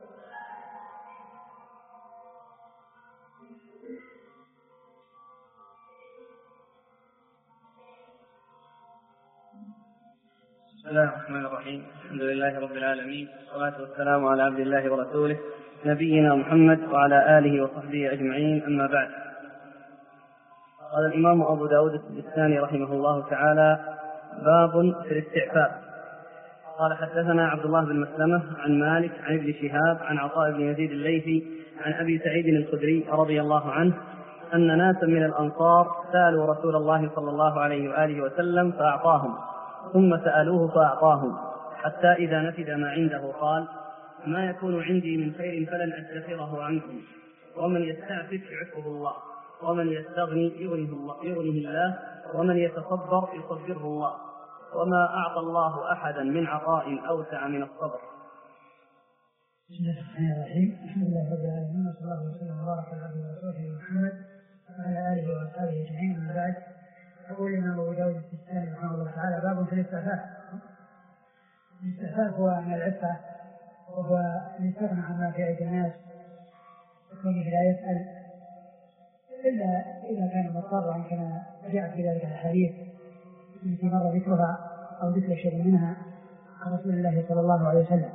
بسم الله الرحمن الرحيم، الحمد لله رب العالمين، والصلاة والسلام على عبد الله ورسوله نبينا محمد وعلى آله وصحبه أجمعين، أما بعد. قال الإمام أبو داود السجستاني رحمه الله تعالى: باب في الاستعفاف. قال حدثنا عبد الله بن مسلمة عن مالك عن ابن شهاب عن عطاء بن يزيد الليثي عن أبي سعيد الخدري رضي الله عنه أن ناسا من الأنصار سألوا رسول الله صلى الله عليه وآله وسلم فأعطاهم، ثم سألوه فأعطاهم، حتى إذا نفد ما عنده قال: ما يكون عندي من خير فلن أدخره عنكم، ومن يستعفف يعفه الله، ومن يستغني يغنه الله، ومن يتصبر يصبره الله، وما أعطى الله أحدا من عطاء أوسع من الصبر. بسم الله الرحمن الرحيم، الحمد لله رب العالمين، وصلى الله وسلم وبارك على عبده ورسوله محمد وعلى آله وأصحابه أجمعين، أما بعد. يقول الإمام أبو داود السجستاني رحمه الله تعالى: باب في الاستعفاف. الاستعفاف هو من العفة، وهو الاستغناء عما في أيدي الناس، وكونه لا يسأل إلا إذا كان مضطرا، كما جاء في ذلك الحديث التي مر ذكرها أو ذكر شيء منها عن رسول الله صلى الله عليه وسلم.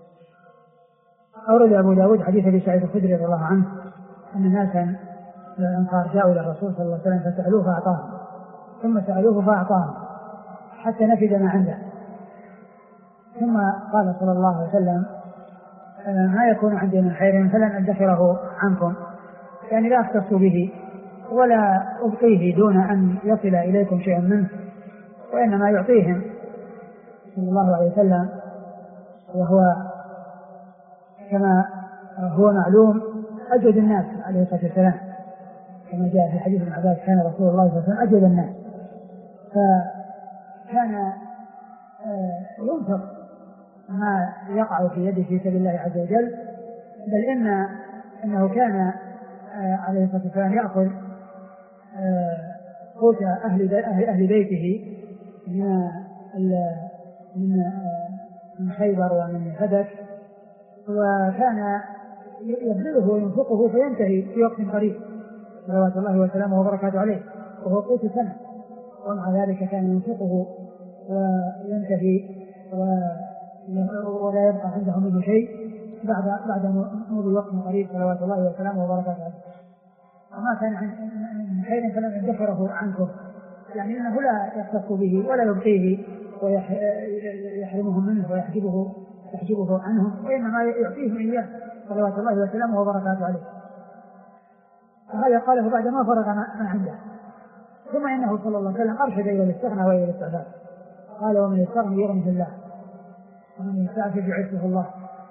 أورد أبو داود حديث أبي سعيد الخدري رضي الله عنه أن ناسا من الأنصار جاءوا إلى الرسول صلى الله عليه وسلم فسألوه فأعطاهم، ثم سألوه فأعطاهم حتى نفد ما عنده، ثم قال صلى الله عليه وسلم: ما يكون عندي من خير فلن أدخره عنكم، يعني لا أختص به ولا أبقيه دون أن يصل إليكم شيء منه، وإنما يعطيهم صلى الله عليه وسلم. وهو كما هو معلوم أجود الناس عليه الصلاة والسلام، كما جاء في حديث ابن عباس: كان رسول الله صلى الله عليه وسلم أجود الناس، فكان ينفق ما يقع في يده في سبيل الله عز وجل، بل إنه كان عليه الصلاة والسلام يأخذ قوت أهل بيته من خيبر ومن فدك، وكان يبذله وينفقه فينتهي في وقت قريب صلوات الله وسلامه وبركاته عليه، وهو قوت سنة، ومع ذلك كان ينفقه وينتهي ولا يبقى عنده منه شيء بعد مضي وقت قريب صلوات الله وسلامه وبركاته عليه. وما كان من خير فلن يدخره عنكم، يعني أنه لا يختص به ولا يبقيه ويحرمهم منه ويحجبه عنهم، وإنما يعطيهم إياه صلوات الله وسلامه وبركاته عليه. وهذا قاله بعد ما فرغ ما عنده. ثم إنه صلى الله عليه وسلم أرشد إلى الاستغناء وإلى الاستعفاف، قال: ومن يستغني يغنه الله، ومن يستعفف يعفه الله،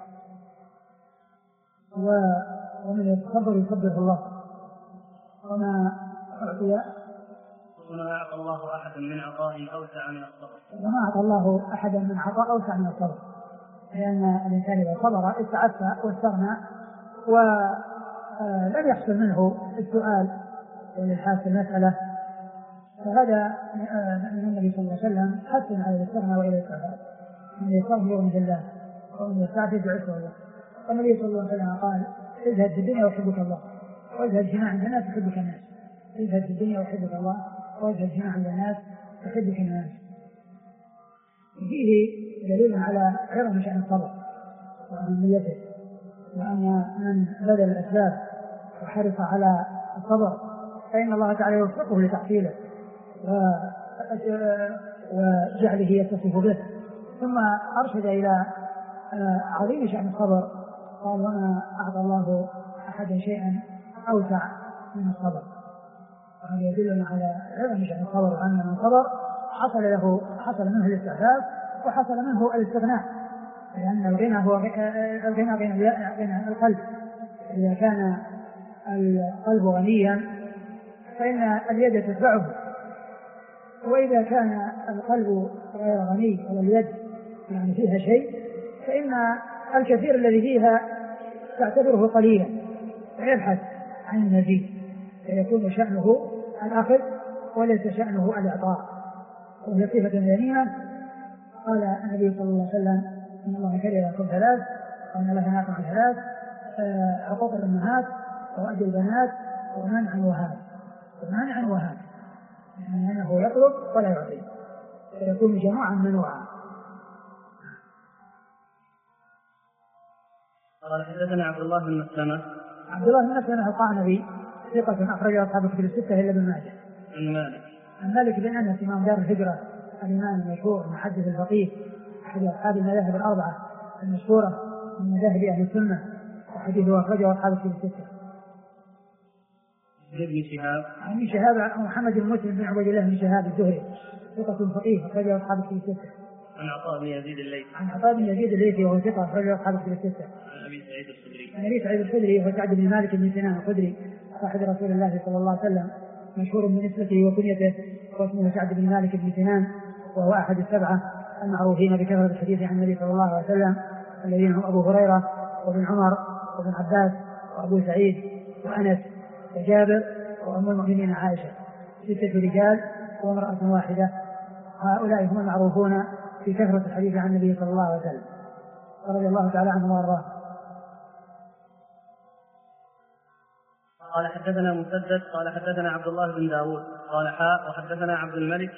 ومن يتصبر يصبره الله، وما أعطى الله أحدا من عطاء أوسع من الصبر. وما أعطى الله أحدا من عطاء أوسع من الصبر، لأن الإنسان إذا صبر استعفى واستغنى ولم يحصل منه السؤال والإلحاح في المسألة، فهذا من النبي صلى الله عليه وسلم حث على الاستغناء وإلى الاستعفاف. من يستغني يغنه الله، ومن يستعفف يعفه الله. والنبي صلى الله عليه وسلم قال: اذهب في الدنيا ويحبك الله، واذهب فيما عند الناس يحبك الناس. اذهب في الدنيا ويحبك الله، واذهب فيما عند الناس يحبك الناس. فيه دليل على عظم شأن الصبر وأهميته، وأن من بذل الأسباب وحرص على الصبر فإن الله تعالى يوفقه لتحصيله وجعله يتصف به. ثم أرشد إلى عظيم شأن الصبر، قال: وما أعطى الله أحدا شيئا أوسع من الصبر. وهذا يدلنا على عظم شأن الصبر، وأن من صبر حصل منه الاستعفاف وحصل منه الاستغناء، لأن الغنى هو غنى القلب. إذا كان القلب غنيا فإن اليد تتبعه، وإذا كان القلب غير غني ولا اليد يعني فيها شيء فإن الكثير الذي فيها تعتبره قليلا ويبحث عن المزيد، فيكون شأنه الأخذ وليس شأنه الإعطاء. وهي صفة ذميمة. قال النبي صلى الله عليه وسلم إن الله كره لكم ثلاث وإن الله ينهاكم عن ثلاث: عقوق الأمهات وأذى البنات ومنع وهاب، يعني أنه يطلب ولا يعطي، فيكون جماعا منوعا. قال حدثنا عبد الله بن مسلمة. عبد الله بن مسلمة القعنبي ثقة أخرجه أصحاب الكتب الستة إلا ابن ماجه. عن مالك بن أنس إمام دار الهجرة الإمام المشهور المحدث الفقيه أحد أصحاب المذاهب الأربعة المشهورة من مذاهب أهل السنة، وحديثه أخرجه أصحاب الكتب الستة. ابن شهاب محمد بن مسلم بن عبيد الله بن شهاب الزهري ثقة فقيه أخرجه أصحاب الكتب الستة. عن عطاء بن يزيد الليثي وهو ثقة أخرجه أصحاب الكتب الستة. عن أبي سعيد الخدري وهو سعد بن مالك بن سنان الخدري صاحب رسول الله صلى الله عليه وسلم مشهور من نسبته وكنيته، واسمه سعد بن مالك بن سنان، وهو أحد السبعة المعروفين بكثرة الحديث عن النبي صلى الله عليه وسلم الذين هم أبو هريرة وابن عمر وابن عباس وأبو سعيد وأنس وجابر وأم المؤمنين عائشة، 6 رجال وامرأة واحدة. هؤلاء هم المعروفون في كثرة الحديث عن النبي صلى الله عليه وسلم رضي الله تعالى عنهم وارضاه. قال حدثنا مسدد قال حدثنا عبد الله بن داود قال وحدثنا عبد الملك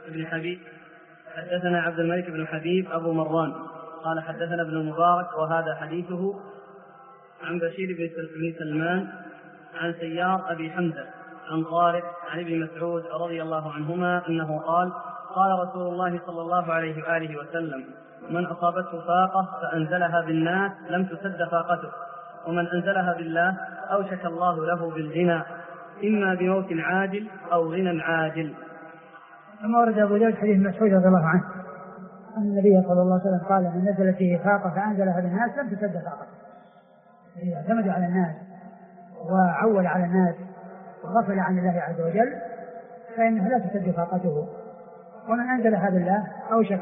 بن حبيب أبو مروان قال حدثنا ابن المبارك وهذا حديثه عن بشير بن سلمان عن سيار أبي حمزة عن طارق عن ابن مسعود رضي الله عنهما أنه قال: قال رسول الله صلى الله عليه وآله وسلم: من أصابته فاقة فأنزلها بالناس لم تسد فاقته، ومن أنزلها بالله أوشك الله له بالغنى، إما بموت عاجل أو غنى عاجل. ثم ورد أبو داود حديث مسعود رضي الله عنه أن النبي صلى الله عليه وسلم قال: من نزل فيه فاقة فأنزلها بالناس لم تسد فاقته. إذا اعتمد على الناس وعول على الناس وغفل عن الله عز وجل فإنه لا تسد فاقته. ومن أنزلها بالله أوشك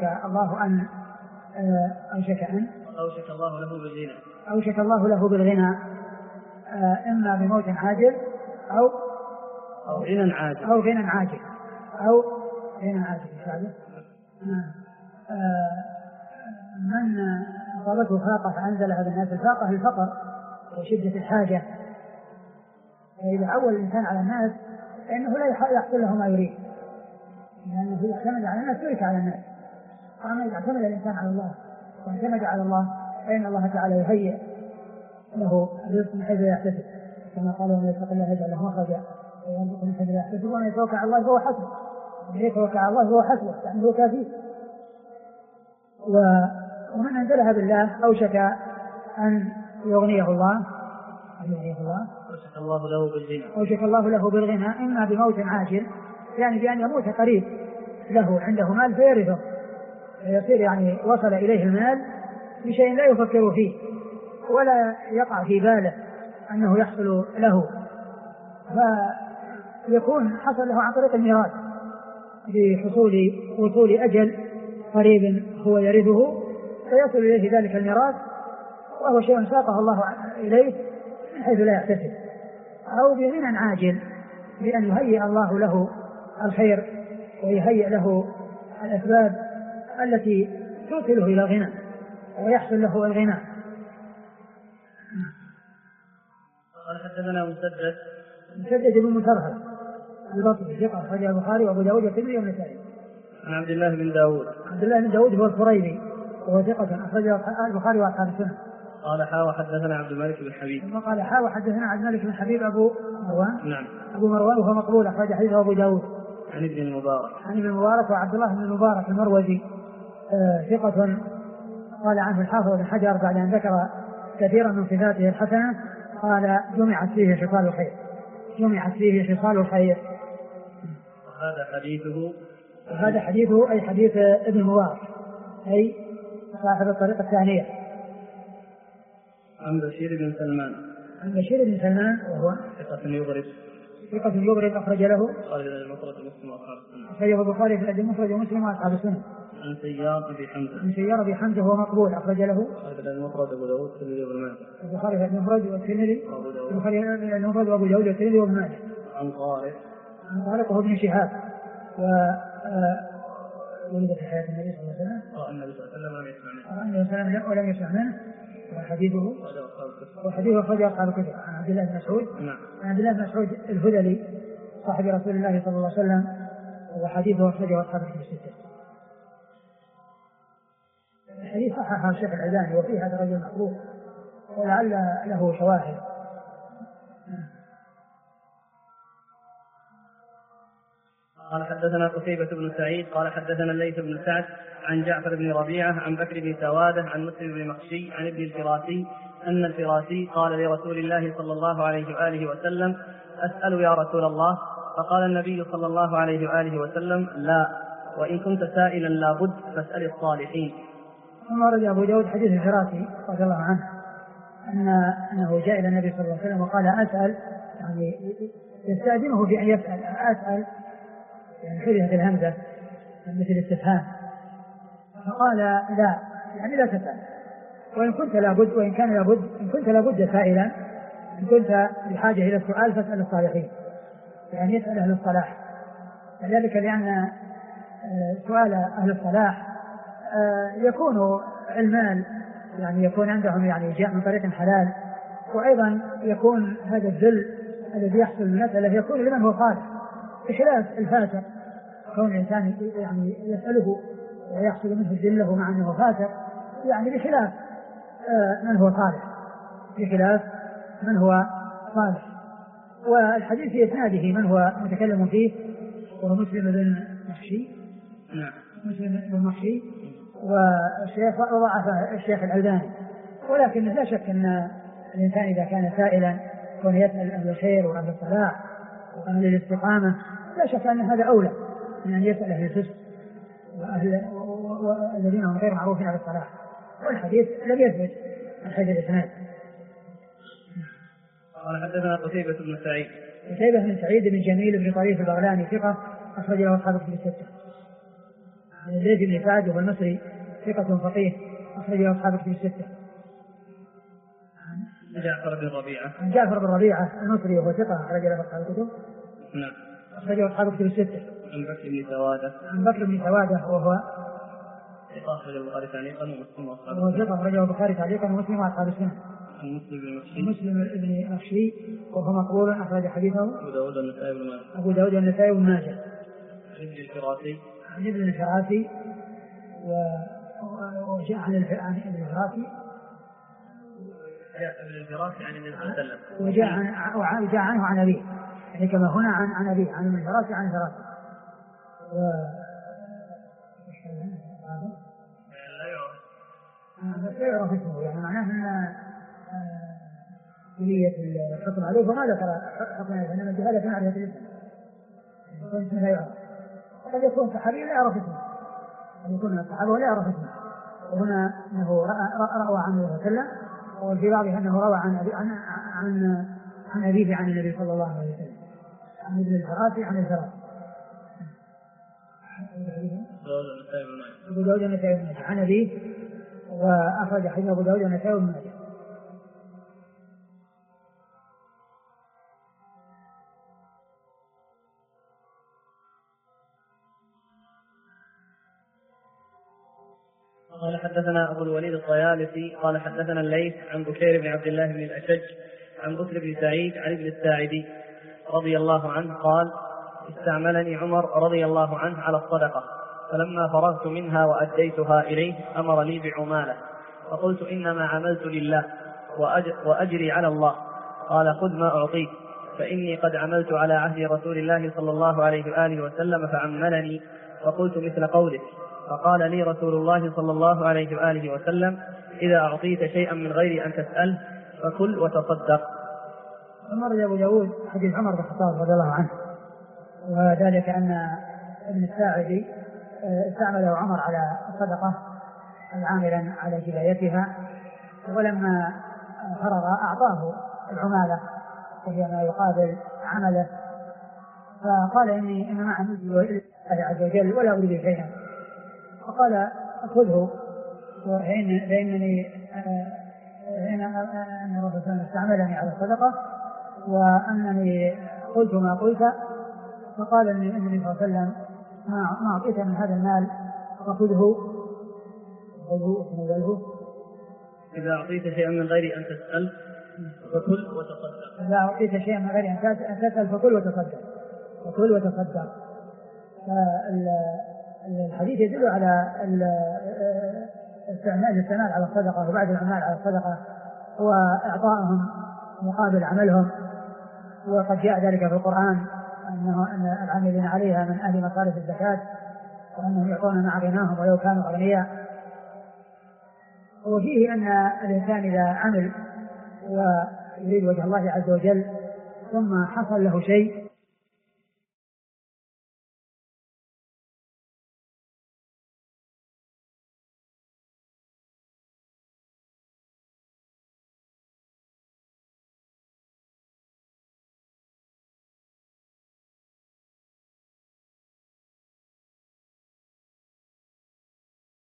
الله له بالغنى، إما بموت عاجل أو غنى عاجل. من أصابته فاقة فأنزلها بالناس، الفاقة الفقر وشدة الحاجة، فإذا عول الإنسان على الناس فإنه لا يحصل له ما يريد، لأنه إذا اعتمد على الناس ترك على الناس. أما إذا اعتمد الإنسان على الله واعتمد على الله فإن الله تعالى يهيئ له رزق من حيث يحتسب، كما قال: ومن يتق الله يجعل له مخرجا ويرزقه من حيث يحتسب ومن يتوكل على الله فهو حسبه. يتوكل على الله فهو حسبه، يعني هو كافيه. ومن أنزلها بالله أوشك أن يغنيه الله أوشك الله له بالغنى، إما بموت عاجل، يعني بأن يموت قريب له عنده مال فيرثه، فيصير يعني وصل إليه المال بشيء لا يفكر فيه ولا يقع في باله أنه يحصل له، فيكون حصل له عن طريق الميراث بحصول وصول أجل قريب هو يرثه، فيصل إليه ذلك الميراث وهو شيء ساقه الله إليه من حيث لا يحتسب، أو بغنى عاجل بأن يهيئ الله له الخير ويهيئ له الأسباب التي توصله إلى الغنى ويحصل له الغنى. قال حدثنا مسدد بن مسرهد البصري ثقة أخرجه البخاري وأبو داود والترمذي والنسائي. عن عبد الله بن داود هو الفريبي وهو ثقة أخرجه البخاري وأصحاب السنة. قال وحدثنا عبد الملك بن حبيب. ثم قال وحدثنا عبد الملك بن حبيب أبو مروان. نعم. أبو مروان وهو مقبول أخرج حديثه أبو داود. عن ابن المبارك وعبد الله بن المبارك المروزي ثقة قال عنه الحافظ بن حجر بعد أن ذكر كثيرا من صفاته الحسنة قال: جمعت فيه خصال الخير. وهذا حديثه وهذا حديثه أي حديث ابن مبارك أي صاحب الطريقة الثانية. عن بشير بن سلمان. عن بشير بن سلمان وهو ثقة يغرب أخرج له البخاري في الأدب المفرد ومسلم وأصحاب السنن. عن سيار أبي حمزة وهو مقبول أخرج له المفرد أبو داود والترمذي وابن ماجه. البخاري في المفرد والترمذي وأبو داود والترمذي وابن ماجه. عن طارق وهو ابن شهاب ولد في حياة النبي صلى الله عليه وسلم. رأى النبي صلى الله عليه وسلم ولم يسمع منه وحديثه أخرجه أصحاب الكتب. عن عبد الله بن مسعود. عن عبد الله بن مسعود الهذلي صاحب رسول الله صلى الله عليه وسلم وحديثه أخرجه أصحاب الكتب الستة. الحديث صححه الشيخ الألباني وفيه هذا الرجل مقبول ولعل له شواهد. قال حدثنا قتيبة بن سعيد قال حدثنا الليث بن سعد عن جعفر بن ربيعة عن بكر بن سوادة عن مسلم بن مخشي عن ابن الفراسي أن الفراسي قال لرسول الله صلى الله عليه وآله وسلم أسأل يا رسول الله؟ فقال النبي صلى الله عليه وآله وسلم لا، وإن كنت سائلا لابد فاسأل الصالحين. ثم ورد أبو داود حديث الفراسي رضي الله عنه أنه جاء إلى النبي صلى الله عليه وسلم وقال أسأل، يعني يستأذنه بأن يسأل. أسأل يعني حذفت الهمزة مثل الاستفهام، فقال لا، يعني لا تسأل، وإن كنت لابد، وإن كان لابد، إن كنت لابد سائلا، إن كنت بحاجة إلى السؤال فاسأل الصالحين، يعني يسأل أهل الصلاح. ذلك لأن سؤال أهل الصلاح يكون علمان، يعني يكون عندهم يعني جاء من طريق حلال، وأيضا يكون هذا الذل الذي يحصل المسألة يكون لمن هو صالح، بخلاف الفاسق كون الإنسان يعني يسأله ويحصل منه الذله مع أنه فاسق، يعني بخلاف من هو صالح، بخلاف من هو صالح. والحديث في إسناده من هو متكلم فيه وهو مسلم بن مخشي. مسلم بن مخشي، والشيخ ضعف الشيخ الألباني، ولكن لا شك أن الإنسان إذا كان سائلا كون يسأل أهل الخير وأهل الصلاح وأهل الاستقامة، لا شك أن هذا أولى من أن يسأل أهل الفسق والذين هم غير معروفين على الصلاح. والحديث لم يثبت من حيث الإسناد. قال حدثنا قتيبة بن سعيد. قتيبة بن سعيد بن جميل بن طريف البغلاني ثقة أخرج له أصحاب الكتب الستة. عن الليث بن سعد وهو المصري ثقة فقيه أخرج له أصحاب الكتب الستة. عن جعفر بن ربيعة المصري وهو ثقة أخرج له أصحاب الكتب. أخرج له أصحاب الكتب الستة. عن بكر بن سوادة. عن بكر بن سوادة وهو ثقة أخرجه البخاري تعليقا ومسلم وأصحاب السنن. ثقة أخرجه البخاري تعليقا ومسلم وأصحاب السنن. عن مسلم بن مخشي وهو مقبول أخرج حديثه أبو داود والنسائي وابن ماجه. عن ابن الفراسي وجاء عن ابن الفراسي وجاء عنه عن أبيه، يعني كما هنا عن أبيه، عن ابن الفراسي عن الفراسي. لا يعرف اسمه، يعني معناه أن كلية الحكم عليه وما ذكر حكم عليه، إنما الجهالة في معرفة الاسم، اسمه لا يعرف. وقد يكون صحابي لا يعرف اسمه، قد يكون الصحابة ولا يعرف اسمه، وهنا أنه روى عنه صلى الله عليه وسلم، وفي بعضها أنه روى عن أبيه عن النبي صلى الله عليه وسلم، عن ابن الفراسي عن الفراسي. أبو داود والنسائي وابن ماجه عن أبيه، وأخرج حديث أبو داود والنسائي وابن ماجه. قال حدثنا أبو الوليد الطيالسي قال حدثنا الليث عن بكير بن عبد الله بن الأشج عن بكر بن سعيد عن ابن الساعدي رضي الله عنه قال استعملني عمر رضي الله عنه على الصدقة، فلما فرغت منها وأديتها إليه أمر لي بعمالة، فقلت إنما عملت لله وأجري على الله. قال خذ ما أعطيك، فإني قد عملت على عهد رسول الله صلى الله عليه وآله وسلم فعملني، فقلت مثل قولك. فقال لي رسول الله صلى الله عليه وآله وسلم إذا أعطيت شيئا من غير أن تسأل فكل وتصدق. ثم رد أبو داود حديث عمر بن الخطاب رضي الله عنه، وذلك أن بن الساعدي استعمله عمر على الصدقة عاملا على جبايتها، ولما فرغ أعطاه العمالة وهي ما يقابل عمله، فقال إني إنما عملت لله عز وجل ولا أريد شيئا، فقال خذه فإنني أن الرسول صلى الله عليه وسلم استعملني على الصدقة وأنني قلت ما قلت، فقال النبي صلى الله عليه وسلم ما أعطيت من هذا المال فخذه إذا أعطيت شيئا من غير أن تسأل فكل وتصدق. إذا أعطيت شيئا من غير أن تسأل فكل وتصدق. الحديث يدل على الاستعمال على الصدقة وبعد العمال على الصدقة وإعطائهم مقابل عملهم، وقد جاء ذلك في القرآن أن العاملين عليها من أهل مصارف الزكاة وأنهم يعطون ما أعطيناهم ولو كانوا أغنياء. وفيه أن الإنسان إذا عمل ويريد وجه الله عز وجل ثم حصل له شيء